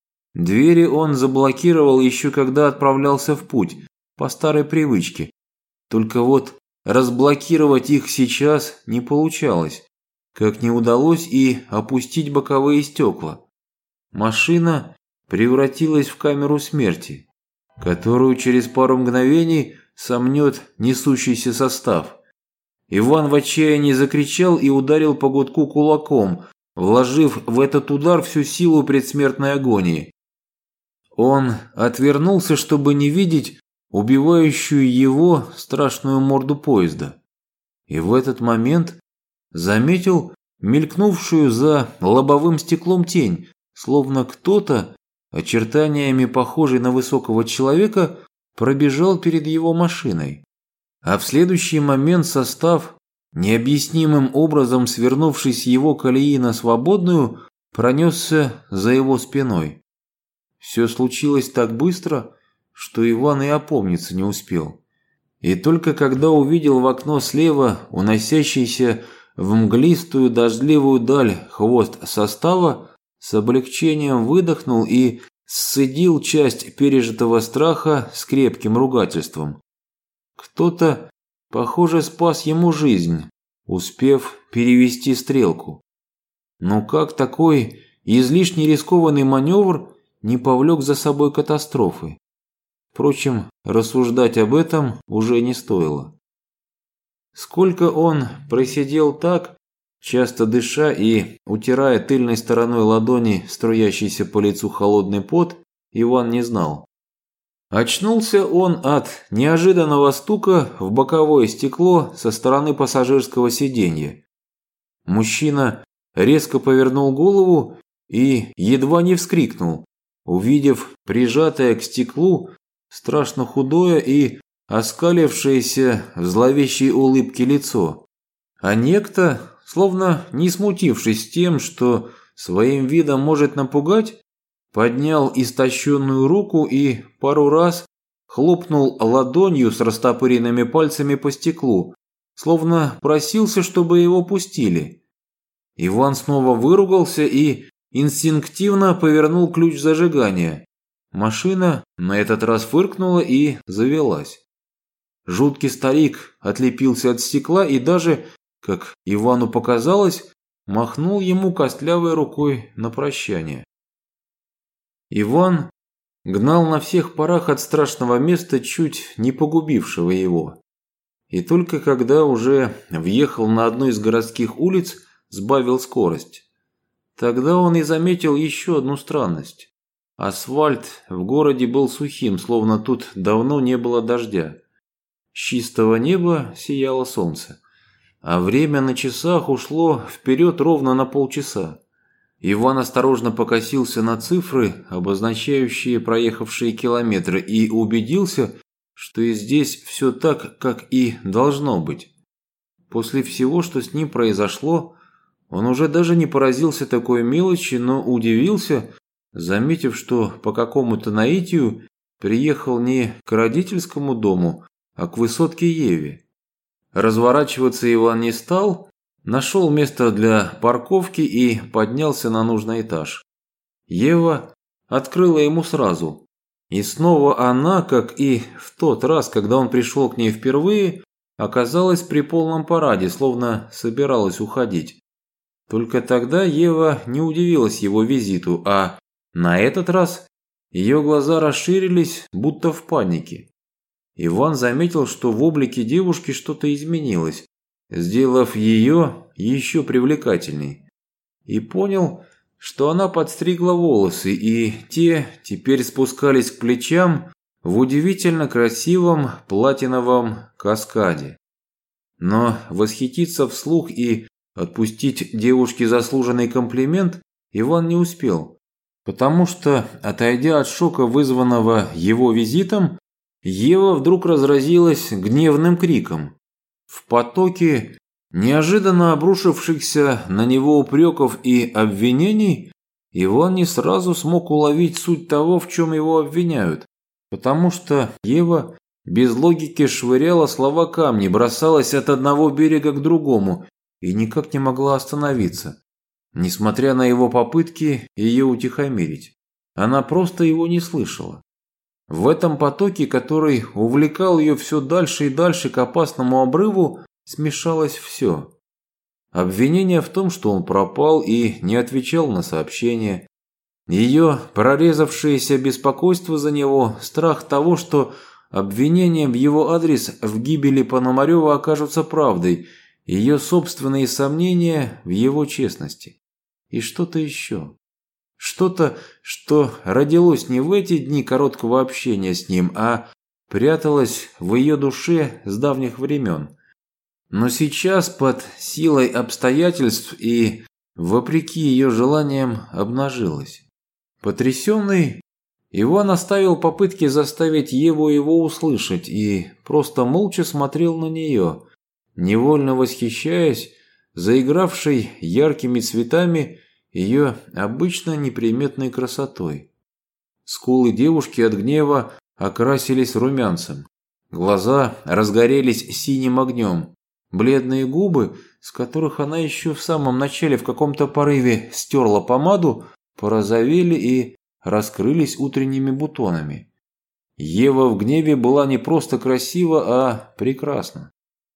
Двери он заблокировал еще когда отправлялся в путь, по старой привычке. Только вот разблокировать их сейчас не получалось, как не удалось и опустить боковые стекла. Машина превратилась в камеру смерти, которую через пару мгновений сомнет несущийся состав. Иван в отчаянии закричал и ударил по гудку кулаком, вложив в этот удар всю силу предсмертной агонии. Он отвернулся, чтобы не видеть убивающую его страшную морду поезда. И в этот момент заметил мелькнувшую за лобовым стеклом тень, словно кто-то, очертаниями похожий на высокого человека, пробежал перед его машиной. А в следующий момент состав, необъяснимым образом свернувшись с его колеи на свободную, пронесся за его спиной. Все случилось так быстро, что Иван и опомниться не успел. И только когда увидел в окно слева уносящийся в мглистую дождливую даль хвост состава, с облегчением выдохнул и сцедил часть пережитого страха с крепким ругательством. Кто-то, похоже, спас ему жизнь, успев перевести стрелку. Но как такой излишне рискованный маневр не повлек за собой катастрофы? Впрочем, рассуждать об этом уже не стоило. Сколько он просидел так, часто дыша и утирая тыльной стороной ладони струящийся по лицу холодный пот, Иван не знал. Очнулся он от неожиданного стука в боковое стекло со стороны пассажирского сиденья. Мужчина резко повернул голову и едва не вскрикнул, увидев прижатое к стеклу страшно худое и оскалившееся в зловещей улыбке лицо. А некто, словно не смутившись тем, что своим видом может напугать, поднял истощенную руку и пару раз хлопнул ладонью с растопыренными пальцами по стеклу, словно просился, чтобы его пустили. Иван снова выругался и инстинктивно повернул ключ зажигания. Машина на этот раз фыркнула и завелась. Жуткий старик отлепился от стекла и даже, как Ивану показалось, махнул ему костлявой рукой на прощание. Иван гнал на всех парах от страшного места, чуть не погубившего его. И только когда уже въехал на одну из городских улиц, сбавил скорость. Тогда он и заметил еще одну странность. Асфальт в городе был сухим, словно тут давно не было дождя. С чистого неба сияло солнце, а время на часах ушло вперед ровно на полчаса. Иван осторожно покосился на цифры, обозначающие проехавшие километры, и убедился, что и здесь все так, как и должно быть. После всего, что с ним произошло, он уже даже не поразился такой мелочи, но удивился, заметив, что по какому-то наитию приехал не к родительскому дому, а к высотке Еве. Разворачиваться Иван не стал, нашел место для парковки и поднялся на нужный этаж. Ева открыла ему сразу. И снова она, как и в тот раз, когда он пришел к ней впервые, оказалась при полном параде, словно собиралась уходить. Только тогда Ева не удивилась его визиту, а на этот раз ее глаза расширились, будто в панике. Иван заметил, что в облике девушки что-то изменилось, сделав ее еще привлекательней. И понял, что она подстригла волосы, и те теперь спускались к плечам в удивительно красивом платиновом каскаде. Но восхититься вслух и отпустить девушке заслуженный комплимент Иван не успел, потому что, отойдя от шока, вызванного его визитом, Ева вдруг разразилась гневным криком. В потоке неожиданно обрушившихся на него упреков и обвинений Иван не сразу смог уловить суть того, в чем его обвиняют, потому что Ева без логики швыряла слова камни, бросалась от одного берега к другому и никак не могла остановиться, несмотря на его попытки ее утихомирить. Она просто его не слышала. В этом потоке, который увлекал ее все дальше и дальше к опасному обрыву, смешалось все. Обвинение в том, что он пропал и не отвечал на сообщения. Ее прорезавшееся беспокойство за него, страх того, что обвинения в его адрес в гибели Пономарева окажутся правдой, ее собственные сомнения в его честности. И что-то еще. Что-то, что родилось не в эти дни короткого общения с ним, а пряталось в ее душе с давних времен. Но сейчас под силой обстоятельств и вопреки ее желаниям обнажилось. Потрясенный, Иван оставил попытки заставить Еву его услышать и просто молча смотрел на нее, невольно восхищаясь заигравшей яркими цветами ее обычно неприметной красотой. Скулы девушки от гнева окрасились румянцем. Глаза разгорелись синим огнем. Бледные губы, с которых она еще в самом начале в каком-то порыве стерла помаду, порозовели и раскрылись утренними бутонами. Ева в гневе была не просто красива, а прекрасна.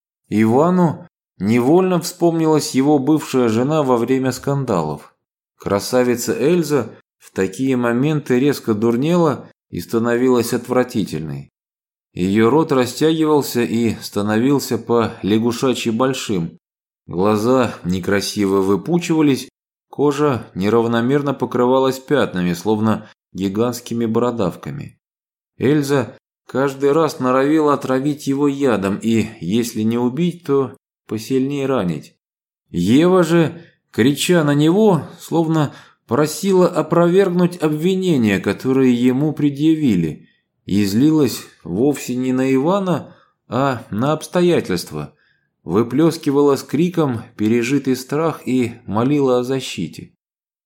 Ивану невольно вспомнилась его бывшая жена во время скандалов. Красавица Эльза в такие моменты резко дурнела и становилась отвратительной. Ее рот растягивался и становился по-лягушачьи большим. Глаза некрасиво выпучивались, кожа неравномерно покрывалась пятнами, словно гигантскими бородавками. Эльза каждый раз норовила отравить его ядом и, если не убить, то посильнее ранить. Ева же, крича на него, словно просила опровергнуть обвинения, которые ему предъявили, и злилась вовсе не на Ивана, а на обстоятельства, выплескивала с криком пережитый страх и молила о защите.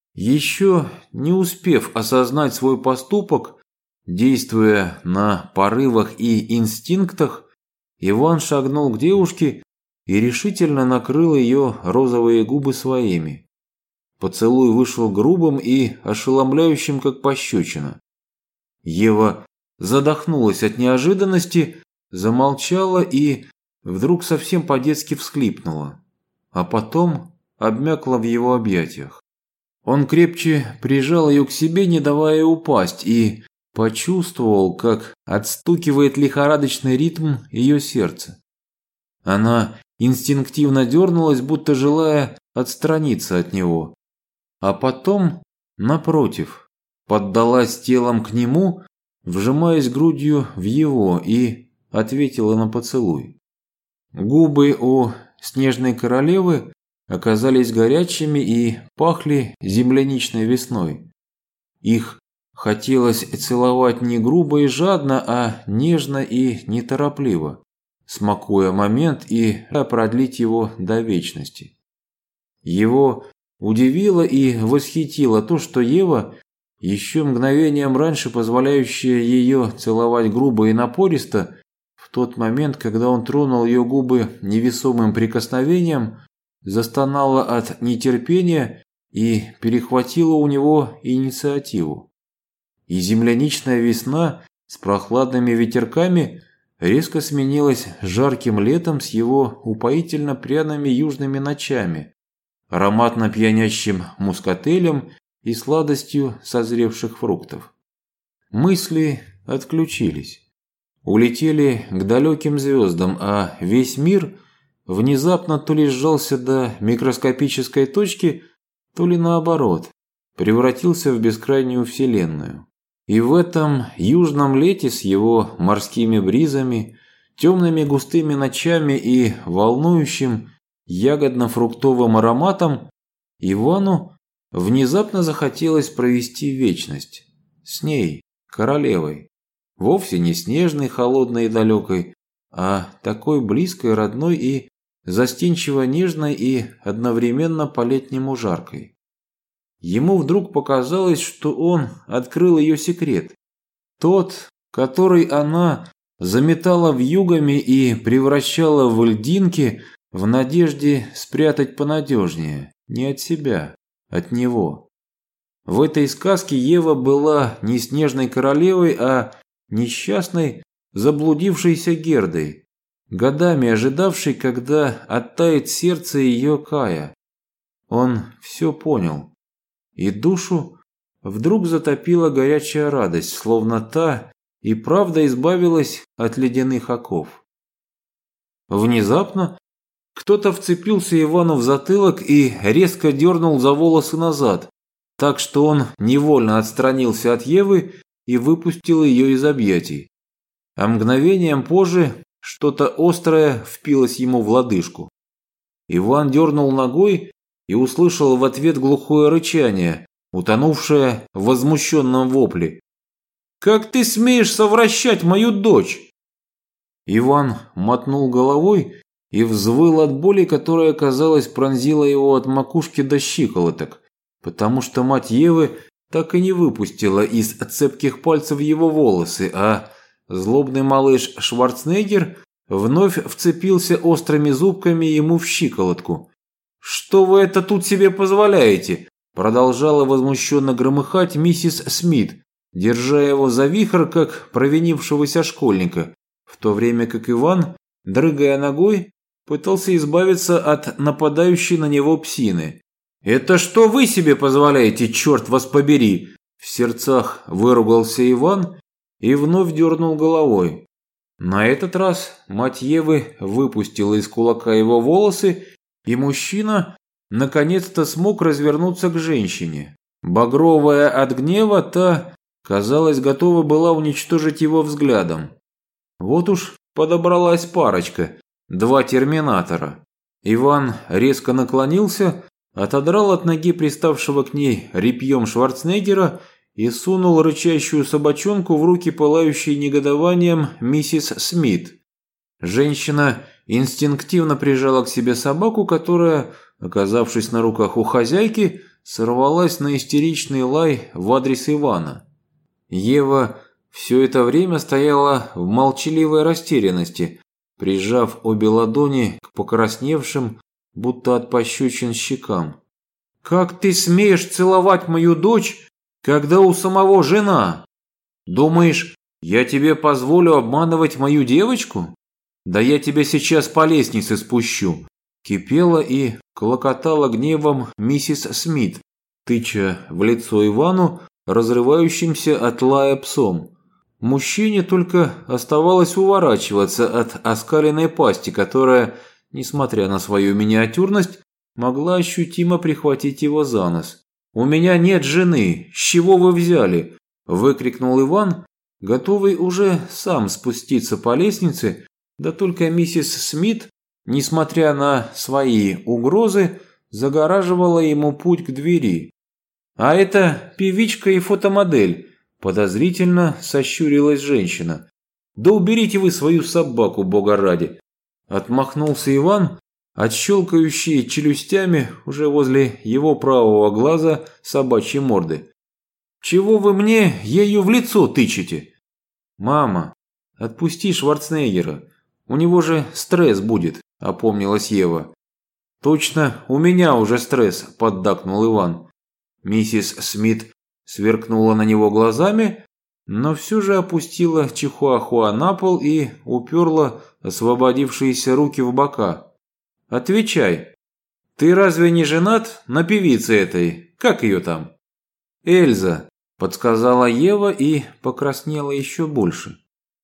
Еще не успев осознать свой поступок, действуя на порывах и инстинктах, Иван шагнул к девушке и решительно накрыл ее розовые губы своими. Поцелуй вышел грубым и ошеломляющим, как пощечина. Ева задохнулась от неожиданности, замолчала и вдруг совсем по-детски всхлипнула, а потом обмякла в его объятиях. Он крепче прижал ее к себе, не давая упасть, и почувствовал, как отстукивает лихорадочный ритм ее сердца. Она инстинктивно дернулась, будто желая отстраниться от него, а потом, напротив, поддалась телом к нему, вжимаясь грудью в его, и ответила на поцелуй. Губы у снежной королевы оказались горячими и пахли земляничной весной. Их хотелось целовать не грубо и жадно, а нежно и неторопливо, смакуя момент и продлить его до вечности. Его удивило и восхитило то, что Ева, еще мгновением раньше позволяющая ее целовать грубо и напористо, в тот момент, когда он тронул ее губы невесомым прикосновением, застонала от нетерпения и перехватила у него инициативу. И земляничная весна с прохладными ветерками резко сменилась жарким летом с его упоительно пряными южными ночами, ароматно пьянящим мускателем и сладостью созревших фруктов. Мысли отключились, улетели к далеким звездам, а весь мир внезапно то ли сжался до микроскопической точки, то ли наоборот, превратился в бескрайнюю вселенную. И в этом южном лете с его морскими бризами, темными густыми ночами и волнующим ягодно-фруктовым ароматом Ивану внезапно захотелось провести вечность с ней, королевой, вовсе не снежной, холодной и далекой, а такой близкой, родной и застенчиво нежной и одновременно по-летнему жаркой. Ему вдруг показалось, что он открыл ее секрет. Тот, который она заметала вьюгами и превращала в льдинки в надежде спрятать понадежнее, не от себя, от него. В этой сказке Ева была не снежной королевой, а несчастной, заблудившейся Гердой, годами ожидавшей, когда оттает сердце ее Кая. Он все понял. И душу вдруг затопила горячая радость, словно та и правда избавилась от ледяных оков. Внезапно кто-то вцепился Ивану в затылок и резко дернул за волосы назад, так что он невольно отстранился от Евы и выпустил ее из объятий. А мгновением позже что-то острое впилось ему в лодыжку. Иван дернул ногой и услышал в ответ глухое рычание, утонувшее в возмущенном вопле. «Как ты смеешь совращать мою дочь?» Иван мотнул головой и взвыл от боли, которая, казалось, пронзила его от макушки до щиколоток, потому что мать Евы так и не выпустила из цепких пальцев его волосы, а злобный малыш Шварценеггер вновь вцепился острыми зубками ему в щиколотку. «Что вы это тут себе позволяете?» – продолжала возмущенно громыхать миссис Смит, держа его за вихрь, как провинившегося школьника, в то время как Иван, дрыгая ногой, пытался избавиться от нападающей на него псины. «Это что вы себе позволяете, черт вас побери?» В сердцах выругался Иван и вновь дернул головой. На этот раз мать Евы выпустила из кулака его волосы, и мужчина наконец-то смог развернуться к женщине. Багровая от гнева, та, казалось, готова была уничтожить его взглядом. Вот уж подобралась парочка, два терминатора. Иван резко наклонился, отодрал от ноги приставшего к ней репьем Шварценеггера и сунул рычащую собачонку в руки пылающей негодованием миссис Смит. Женщина инстинктивно прижала к себе собаку, которая, оказавшись на руках у хозяйки, сорвалась на истеричный лай в адрес Ивана. Ева все это время стояла в молчаливой растерянности, прижав обе ладони к покрасневшим, будто от пощечин щекам. «Как ты смеешь целовать мою дочь, когда у самого жена? Думаешь, я тебе позволю обманывать мою девочку? Да я тебя сейчас по лестнице спущу!» Кипела и клокотала гневом миссис Смит, тыча в лицо Ивану, разрывающимся от лая псом. Мужчине только оставалось уворачиваться от оскаленной пасти, которая, несмотря на свою миниатюрность, могла ощутимо прихватить его за нос. «У меня нет жены! С чего вы взяли?» – выкрикнул Иван, готовый уже сам спуститься по лестнице, да только миссис Смит, несмотря на свои угрозы, загораживала ему путь к двери. «А это певичка и фотомодель», – подозрительно сощурилась женщина. «Да уберите вы свою собаку, бога ради!» Отмахнулся Иван, отщелкающий челюстями уже возле его правого глаза собачьей морды. «Чего вы мне ею в лицо тычете?» «Мама, отпусти Шварценеггера, у него же стресс будет», – опомнилась Ева. «Точно, у меня уже стресс», – поддакнул Иван. Миссис Смит сверкнула на него глазами, но все же опустила чихуахуа на пол и уперла освободившиеся руки в бока. «Отвечай, ты разве не женат на певице этой? Как ее там?» «Эльза», – подсказала Ева и покраснела еще больше.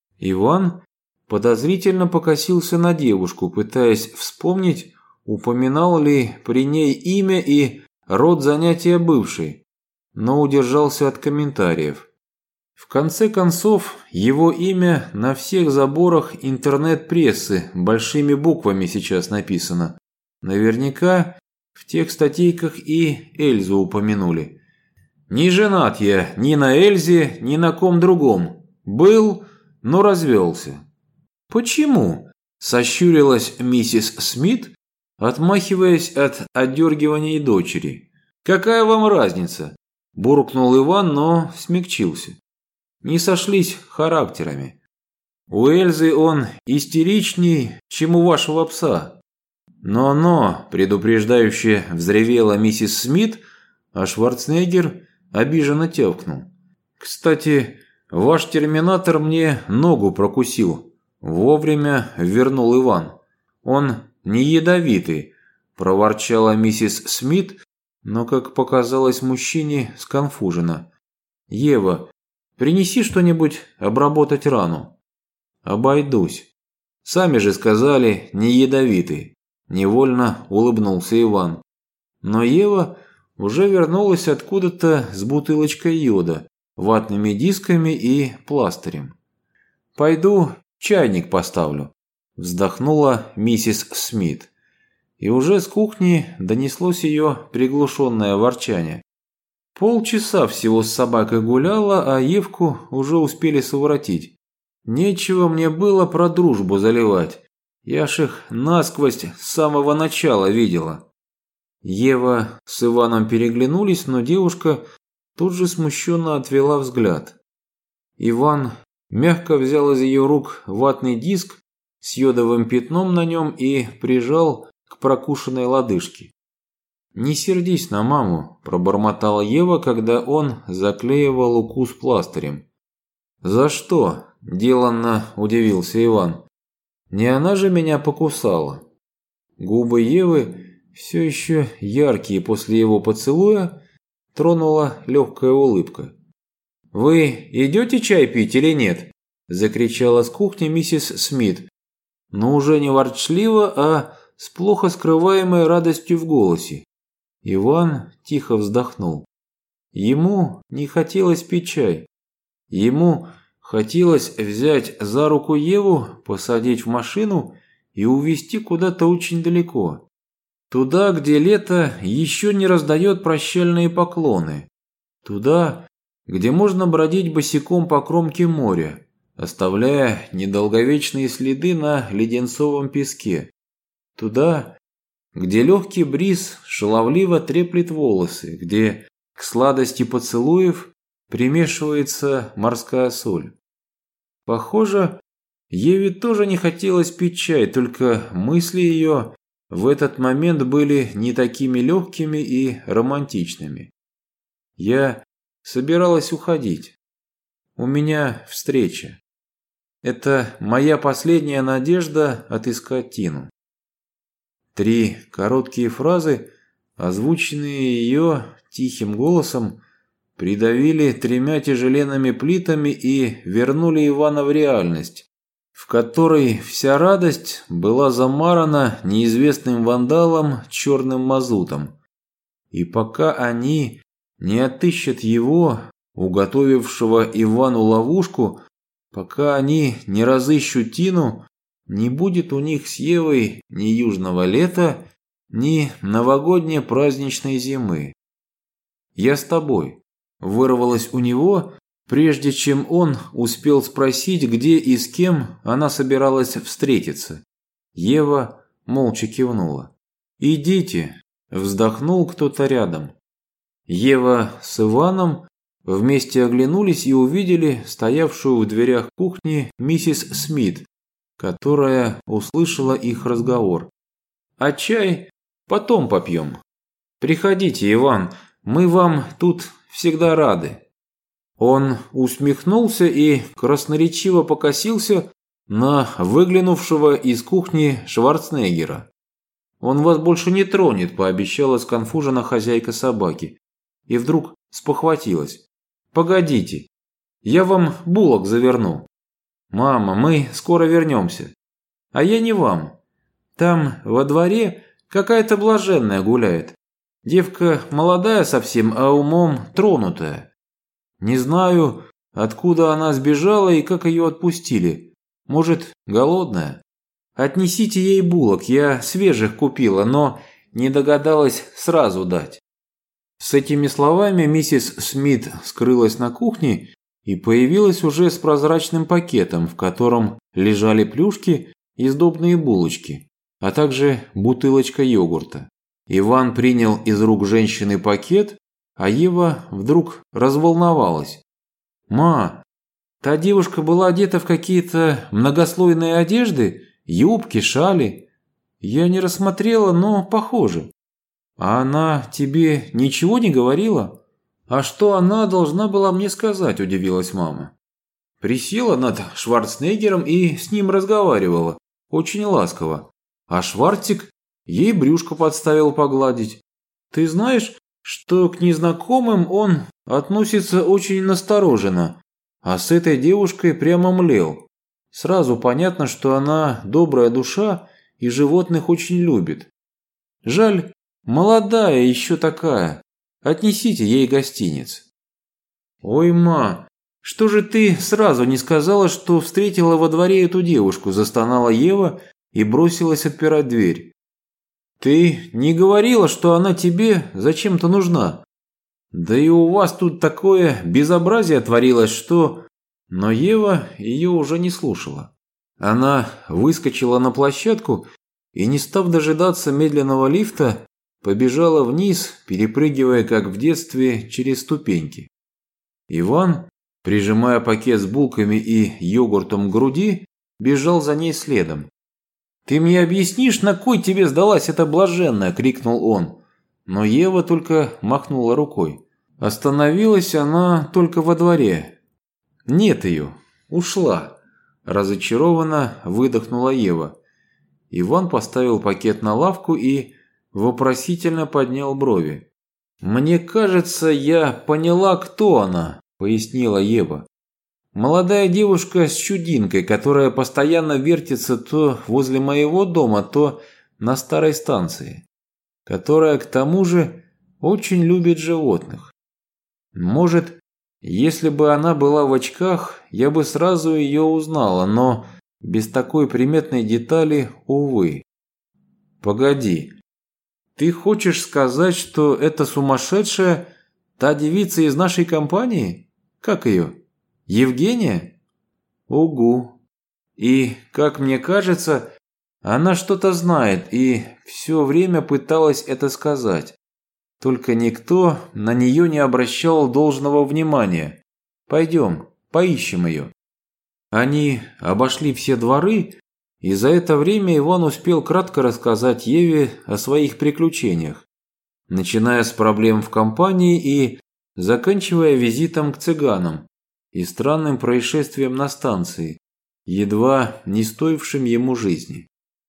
Иван подозрительно покосился на девушку, пытаясь вспомнить, упоминал ли при ней имя и род занятия бывшей, но удержался от комментариев. В конце концов, его имя на всех заборах интернет-прессы большими буквами сейчас написано. Наверняка в тех статейках и Эльзу упомянули. «Не женат я ни на Эльзе, ни на ком другом. Был, но развелся». «Почему?» – сощурилась миссис Смит, отмахиваясь от отдергиваний дочери. «Какая вам разница?» – буркнул Иван, но смягчился. Не сошлись характерами. У Эльзы он истеричней, чем у вашего пса. «Но-но», – предупреждающе взревела миссис Смит, а Шварценеггер обиженно тявкнул. «Кстати, ваш терминатор мне ногу прокусил», – вовремя вернул Иван. «Он не ядовитый», – проворчала миссис Смит, но, как показалось мужчине, сконфужена. «Ева, принеси что-нибудь обработать рану». «Обойдусь. Сами же сказали, не ядовитый», – невольно улыбнулся Иван. Но Ева уже вернулась откуда-то с бутылочкой йода, ватными дисками и пластырем. «Пойду чайник поставлю», – вздохнула миссис Смит. И уже с кухни донеслось ее приглушенное ворчание. Полчаса всего с собакой гуляла, а Евку уже успели совратить. Нечего мне было про дружбу заливать. Я ж их насквозь с самого начала видела. Ева с Иваном переглянулись, но девушка тут же смущенно отвела взгляд. Иван мягко взял из ее рук ватный диск с йодовым пятном на нем и прижал к прокушенной лодыжке. «Не сердись на маму», – пробормотала Ева, когда он заклеивал укус пластырем. «За что?» – деланно удивился Иван. «Не она же меня покусала». Губы Евы, все еще яркие после его поцелуя, тронула легкая улыбка. «Вы идете чай пить или нет?» – закричала с кухни миссис Смит, но уже не ворчливо, а с плохо скрываемой радостью в голосе. Иван тихо вздохнул. Ему не хотелось пить чай. Ему хотелось взять за руку Еву, посадить в машину и увезти куда-то очень далеко. Туда, где лето еще не раздает прощальные поклоны. Туда, где можно бродить босиком по кромке моря, оставляя недолговечные следы на леденцовом песке. Туда, где легкий бриз шаловливо треплет волосы, где к сладости поцелуев примешивается морская соль. Похоже, Еве тоже не хотелось пить чай, только мысли ее в этот момент были не такими легкими и романтичными. Я собиралась уходить. У меня встреча. Это моя последняя надежда отыскать Тину. 3 короткие фразы, озвученные ее тихим голосом, придавили 3 тяжеленными плитами и вернули Ивана в реальность, в которой вся радость была замарана неизвестным вандалом черным мазутом. И пока они не отыщут его, уготовившего Ивану ловушку, пока они не разыщут Тину, не будет у них с Евой ни южного лета, ни новогодней праздничной зимы. «Я с тобой», – вырвалось у него, прежде чем он успел спросить, где и с кем она собиралась встретиться. Ева молча кивнула. «Идите», – вздохнул кто-то рядом. Ева с Иваном вместе оглянулись и увидели стоявшую в дверях кухни миссис Смит, которая услышала их разговор. «А чай потом попьем. Приходите, Иван, мы вам тут всегда рады». Он усмехнулся и красноречиво покосился на выглянувшего из кухни Шварценеггера. «Он вас больше не тронет», – пообещала сконфужена хозяйка собаки. И вдруг спохватилась. «Погодите, я вам булок заверну. Мама, мы скоро вернемся. А я не вам. Там во дворе какая-то блаженная гуляет. Девка молодая совсем, а умом тронутая. Не знаю, откуда она сбежала и как ее отпустили. Может, голодная? Отнесите ей булок, я свежих купила, но не догадалась сразу дать». С этими словами миссис Смит скрылась на кухне и появилась уже с прозрачным пакетом, в котором лежали плюшки и сдобные булочки, а также бутылочка йогурта. Иван принял из рук женщины пакет, а Ева вдруг разволновалась. «Ма, та девушка была одета в какие-то многослойные одежды, юбки, шали. Я не рассмотрела, но похоже. А она тебе ничего не говорила?» «А что она должна была мне сказать?» – удивилась мама. Присела над Шварценеггером и с ним разговаривала, очень ласково. А Шварцик ей брюшко подставил погладить. Ты знаешь, что к незнакомым он относится очень настороженно, а с этой девушкой прямо млел. Сразу понятно, что она добрая душа и животных очень любит. Жаль, молодая еще такая. Отнесите ей гостиниц». «Ой, ма, что же ты сразу не сказала, что встретила во дворе эту девушку?» – застонала Ева и бросилась отпирать дверь. «Ты не говорила, что она тебе зачем-то нужна? Да и у вас тут такое безобразие творилось, что...» Но Ева ее уже не слушала. Она выскочила на площадку и, не став дожидаться медленного лифта, побежала вниз, перепрыгивая, как в детстве, через ступеньки. Иван прижимая пакет с булками и йогуртом к груди, бежал за ней следом. «Ты мне объяснишь, на кой тебе сдалась эта блаженная?» – крикнул он. Но Ева только махнула рукой. Остановилась она только во дворе. «Нет ее, ушла», – разочарованно выдохнула Ева. Иван поставил пакет на лавку и вопросительно поднял брови. «Мне кажется, я поняла, кто она», – пояснила Ева. «Молодая девушка с чудинкой, которая постоянно вертится то возле моего дома, то на старой станции, которая, к тому же, очень любит животных. Может, если бы она была в очках, я бы сразу ее узнала, но без такой приметной детали, увы. Погоди, ты хочешь сказать, что эта сумасшедшая та девица из нашей компании? Как ее? Евгения? Угу. И, как мне кажется, она что-то знает и все время пыталась это сказать. Только никто на нее не обращал должного внимания. Пойдем, поищем ее». Они обошли все дворы, и за это время Иван успел кратко рассказать Еве о своих приключениях, начиная с проблем в компании и заканчивая визитом к цыганам и странным происшествием на станции, едва не стоившим ему жизни.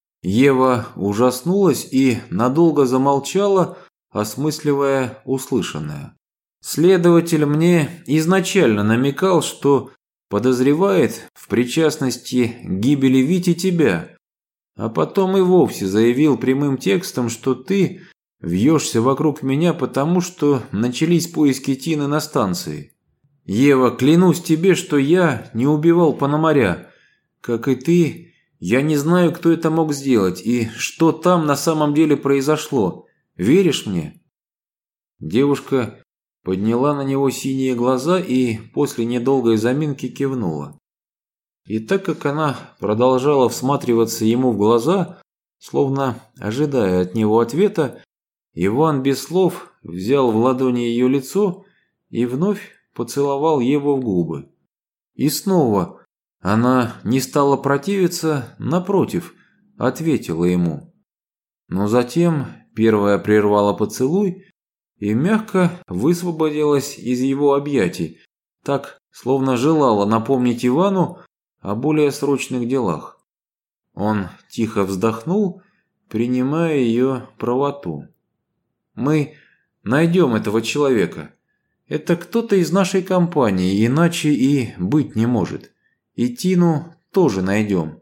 Ева ужаснулась и надолго замолчала, осмысливая услышанное. «Следователь мне изначально намекал, что подозревает в причастности к гибели Вити тебя, а потом и вовсе заявил прямым текстом, что ты вьешься вокруг меня, потому что начались поиски Тины на станции. Ева, клянусь тебе, что я не убивал Пономаря. Как и ты, я не знаю, кто это мог сделать и что там на самом деле произошло. Веришь мне?» Девушка подняла на него синие глаза и после недолгой заминки кивнула. И так как она продолжала всматриваться ему в глаза, словно ожидая от него ответа, Иван без слов взял в ладони ее лицо и вновь поцеловал Еву в губы. И снова она не стала противиться, напротив, ответила ему. Но затем первая прервала поцелуй и мягко высвободилась из его объятий, так, словно желала напомнить Ивану о более срочных делах. Он тихо вздохнул, принимая ее правоту. «Мы найдем этого человека. Это кто-то из нашей компании, иначе и быть не может. И Тину тоже найдем».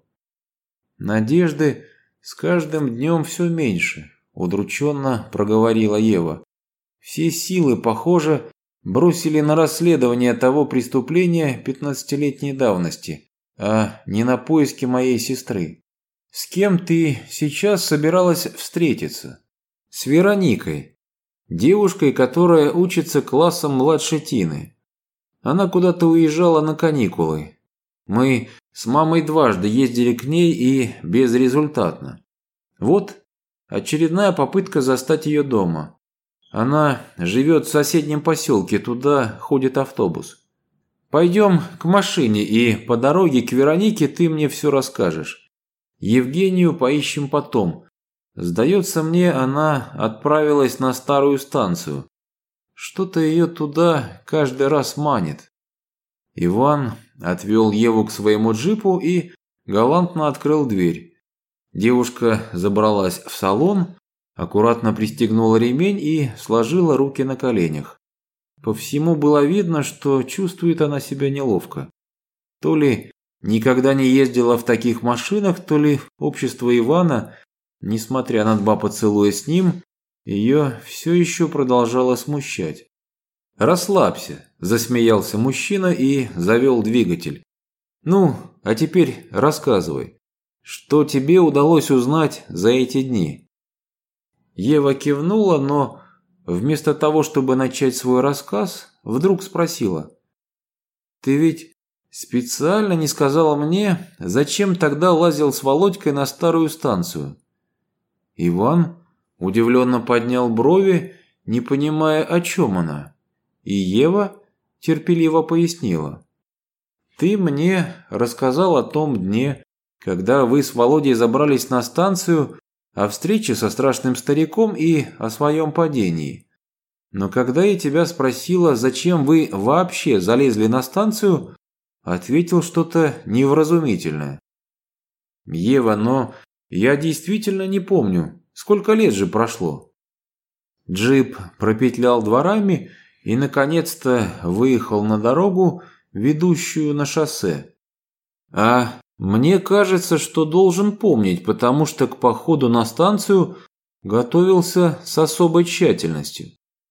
«Надежды с каждым днем все меньше», – удрученно проговорила Ева. «Все силы, похоже, бросили на расследование того преступления 15-летней давности, а не на поиски моей сестры. С кем ты сейчас собиралась встретиться?» «С Вероникой, девушкой, которая учится классом младше Тины. Она куда-то уезжала на каникулы. Мы с мамой дважды ездили к ней и безрезультатно. Вот очередная попытка застать ее дома. Она живет в соседнем поселке, туда ходит автобус. Пойдем к машине, и по дороге к Веронике ты мне все расскажешь. Евгению поищем потом. Сдается мне, она отправилась на старую станцию. Что-то ее туда каждый раз манит». Иван отвел Еву к своему джипу и галантно открыл дверь. Девушка забралась в салон, аккуратно пристегнула ремень и сложила руки на коленях. По всему было видно, что чувствует она себя неловко. То ли никогда не ездила в таких машинах, то ли общество Ивана, несмотря на 2 поцелуя с ним, ее все еще продолжало смущать. «Расслабься», – засмеялся мужчина и завел двигатель. «Ну, а теперь рассказывай, что тебе удалось узнать за эти дни?» Ева кивнула, но вместо того, чтобы начать свой рассказ, вдруг спросила. «Ты ведь специально не сказала мне, зачем тогда лазил с Володькой на старую станцию?» Иван удивленно поднял брови, не понимая, о чем она. И Ева терпеливо пояснила. «Ты мне рассказал о том дне, когда вы с Володей забрались на станцию, о встрече со страшным стариком и о своем падении. Но когда я тебя спросила, зачем вы вообще залезли на станцию, ответил что-то невразумительное. Ева, но я действительно не помню, сколько лет же прошло». Джип пропетлял дворами и, наконец-то, выехал на дорогу, ведущую на шоссе. «А мне кажется, что должен помнить, потому что к походу на станцию готовился с особой тщательностью».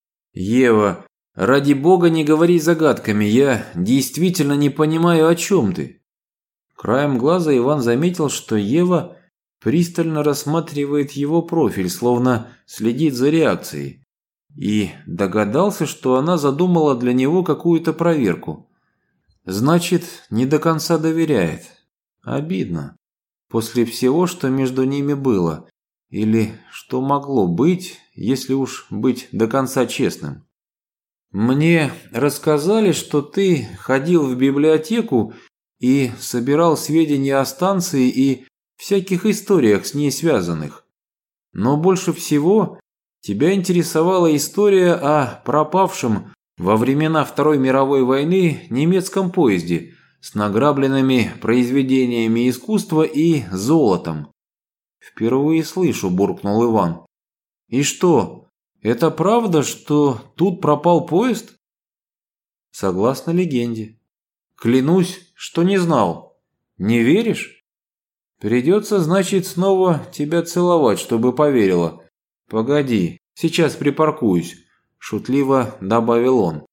«Ева, ради бога, не говори загадками, я действительно не понимаю, о чем ты». Краем глаза Иван заметил, что Ева пристально рассматривает его профиль, словно следит за реакцией, и догадался, что она задумала для него какую-то проверку. Значит, не до конца доверяет. Обидно. После всего, что между ними было, или что могло быть, если уж быть до конца честным. «Мне рассказали, что ты ходил в библиотеку и собирал сведения о станции и всяких историях с ней связанных. Но больше всего тебя интересовала история о пропавшем во времена Второй мировой войны немецком поезде с награбленными произведениями искусства и золотом». «Впервые слышу», – буркнул Иван. «И что, это правда, что тут пропал поезд?» «Согласно легенде». «Клянусь, что не знал. Не веришь? Придется, значит, снова тебя целовать, чтобы поверила. Погоди, сейчас припаркуюсь», – шутливо добавил он.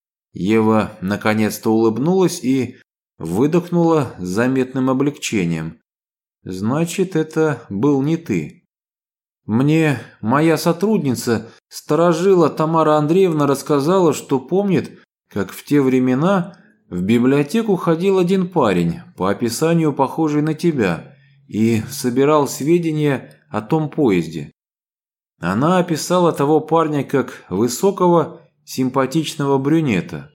Ева наконец-то улыбнулась и выдохнула с заметным облегчением. «Значит, это был не ты». «Мне моя сотрудница, сторожила Тамара Андреевна, рассказала, что помнит, как в те времена в библиотеку ходил один парень, по описанию похожий на тебя, и собирал сведения о том поезде. Она описала того парня как высокого, симпатичного брюнета».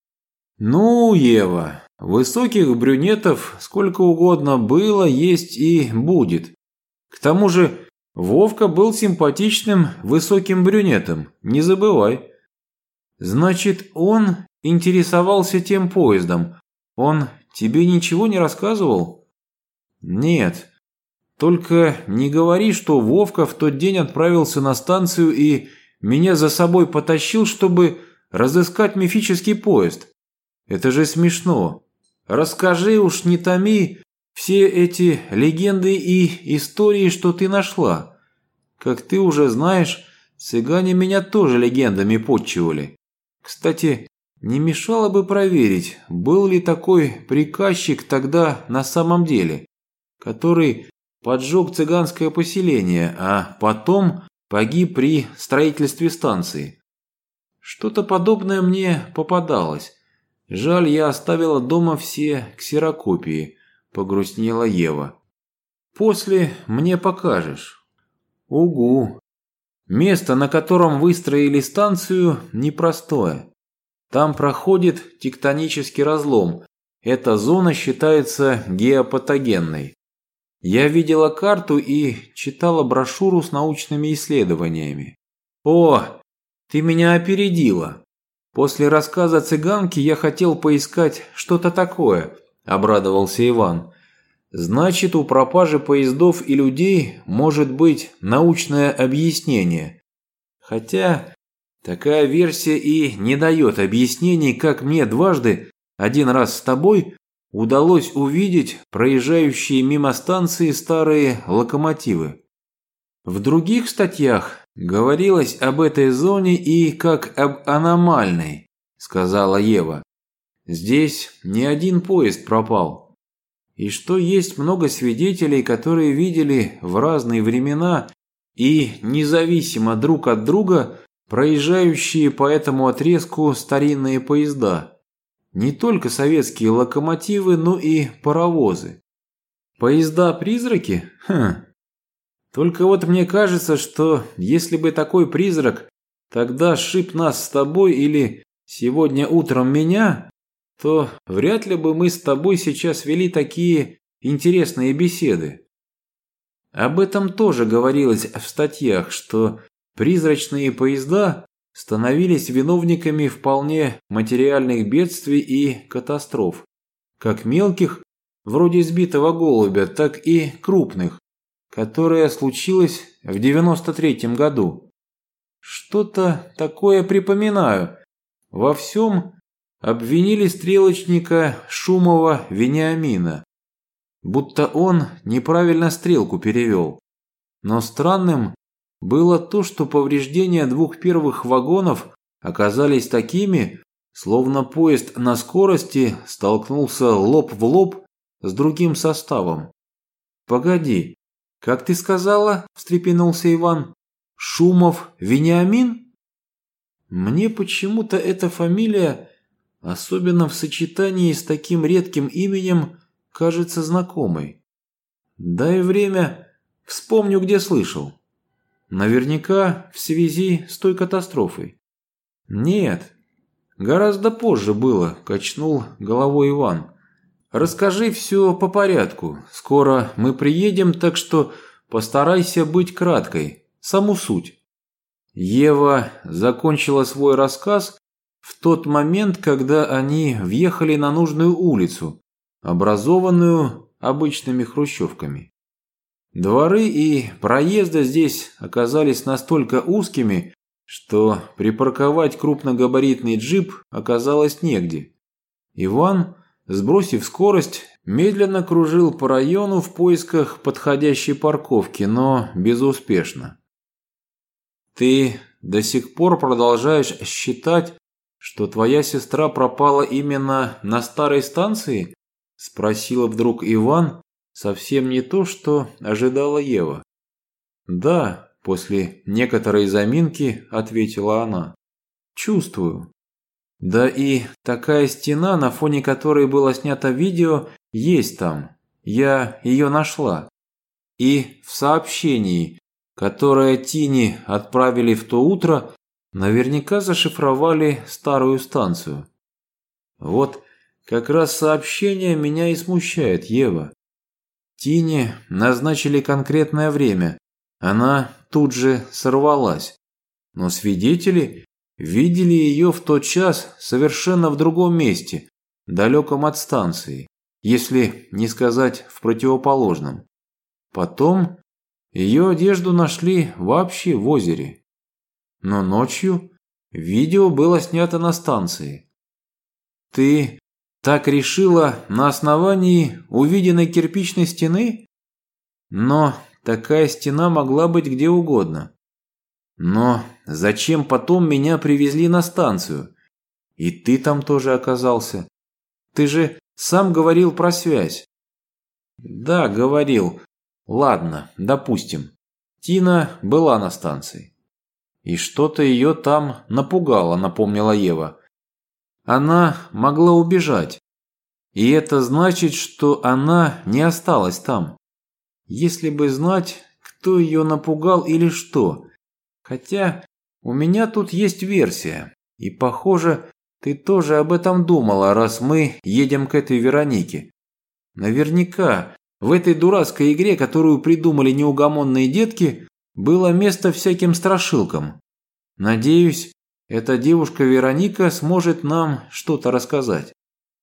«Ну, Ева, высоких брюнетов сколько угодно было, есть и будет. К тому же Вовка был симпатичным, высоким брюнетом, не забывай». «Значит, он интересовался тем поездом. Он тебе ничего не рассказывал?» «Нет. Только не говори, что Вовка в тот день отправился на станцию и меня за собой потащил, чтобы разыскать мифический поезд. Это же смешно. Расскажи уж, не томи, все эти легенды и истории, что ты нашла. Как ты уже знаешь, цыгане меня тоже легендами подчивали. Кстати, не мешало бы проверить, был ли такой приказчик тогда на самом деле, который поджег цыганское поселение, а потом погиб при строительстве станции. Что-то подобное мне попадалось. Жаль, я оставила дома все ксерокопии», – погрустнела Ева. «После мне покажешь». «Угу. Место, на котором выстроили станцию, непростое. Там проходит тектонический разлом. Эта зона считается геопатогенной. Я видела карту и читала брошюру с научными исследованиями». «О, ты меня опередила. После рассказа цыганки я хотел поискать что-то такое», – обрадовался Иван. «Значит, у пропажи поездов и людей может быть научное объяснение. Хотя такая версия и не дает объяснений, как мне дважды, один раз с тобой, удалось увидеть проезжающие мимо станции старые локомотивы. В других статьях говорилось об этой зоне и как об аномальной», – сказала Ева. «Здесь ни один поезд пропал. И что есть много свидетелей, которые видели в разные времена и независимо друг от друга проезжающие по этому отрезку старинные поезда. Не только советские локомотивы, но и паровозы. Поезда-призраки? Хм. Только вот мне кажется, что если бы такой призрак тогда сшиб нас с тобой или сегодня утром меня, то вряд ли бы мы с тобой сейчас вели такие интересные беседы. Об этом тоже говорилось в статьях, что призрачные поезда становились виновниками вполне материальных бедствий и катастроф, как мелких, вроде сбитого голубя, так и крупных, которое случилось в 93-м году. Что-то такое припоминаю. Во всем обвинили стрелочника Шумова Вениамина, будто он неправильно стрелку перевел. Но странным было то, что повреждения двух первых вагонов оказались такими, словно поезд на скорости столкнулся лоб в лоб с другим составом. «Погоди, как ты сказала?» – встрепенулся Иван. «Шумов Вениамин?» Мне почему-то эта фамилия, особенно в сочетании с таким редким именем, кажется знакомой. Дай время, вспомню, где слышал. Наверняка в связи с той катастрофой. Нет, гораздо позже было, качнул головой Иван. Расскажи все по порядку. Скоро мы приедем, так что постарайся быть краткой, саму суть. Ева закончила свой рассказ в тот момент, когда они въехали на нужную улицу, образованную обычными хрущевками. Дворы и проезды здесь оказались настолько узкими, что припарковать крупногабаритный джип оказалось негде. Иван, сбросив скорость, медленно кружил по району в поисках подходящей парковки, но безуспешно. «Ты до сих пор продолжаешь считать, что твоя сестра пропала именно на старой станции?» – спросила вдруг Иван, совсем не то, что ожидала Ева. «Да», – после некоторой заминки ответила она. «Чувствую. Да и такая стена, на фоне которой было снято видео, есть там. Я ее нашла. И в сообщении, которое Тине отправили в то утро, наверняка зашифровали старую станцию. Вот как раз сообщение меня и смущает, Ева. Тине назначили конкретное время. Она тут же сорвалась. Но свидетели видели ее в тот час совершенно в другом месте, далеком от станции, если не сказать в противоположном. Потом ее одежду нашли вообще в озере. Но ночью видео было снято на станции. Ты так решила на основании увиденной кирпичной стены? Но такая стена могла быть где угодно. Но зачем потом меня привезли на станцию? И ты там тоже оказался. Ты же сам говорил про связь. Да, говорил. Ладно, допустим. Тина была на станции. И что-то ее там напугало, напомнила Ева. Она могла убежать. И это значит, что она не осталась там. Если бы знать, кто ее напугал или что. Хотя у меня тут есть версия. И похоже, ты тоже об этом думала, раз мы едем к этой Веронике. Наверняка в этой дурацкой игре, которую придумали неугомонные детки, было место всяким страшилкам. Надеюсь, эта девушка Вероника сможет нам что-то рассказать.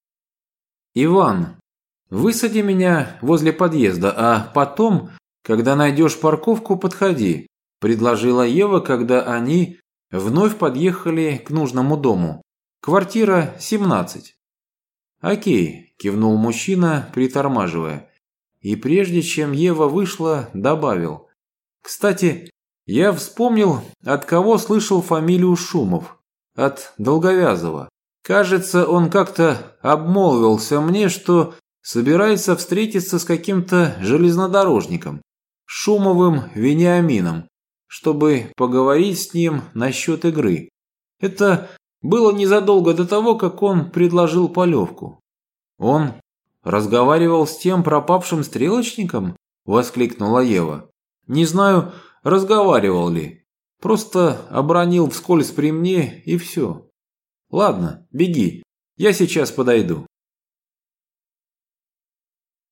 Иван, высади меня возле подъезда, а потом, когда найдешь парковку, подходи, предложила Ева, когда они вновь подъехали к нужному дому. Квартира 17. Окей, кивнул мужчина, притормаживая. И прежде чем Ева вышла, добавил. Кстати, я вспомнил, от кого слышал фамилию Шумов. От Долговязова. Кажется, он как-то обмолвился мне, что собирается встретиться с каким-то железнодорожником, Шумовым Вениамином, чтобы поговорить с ним насчет игры. Это было незадолго до того, как он предложил полевку. Он разговаривал с тем пропавшим стрелочником? Воскликнула Ева. Не знаю, разговаривал ли. Просто обронил вскользь при мне и все. Ладно, беги, я сейчас подойду.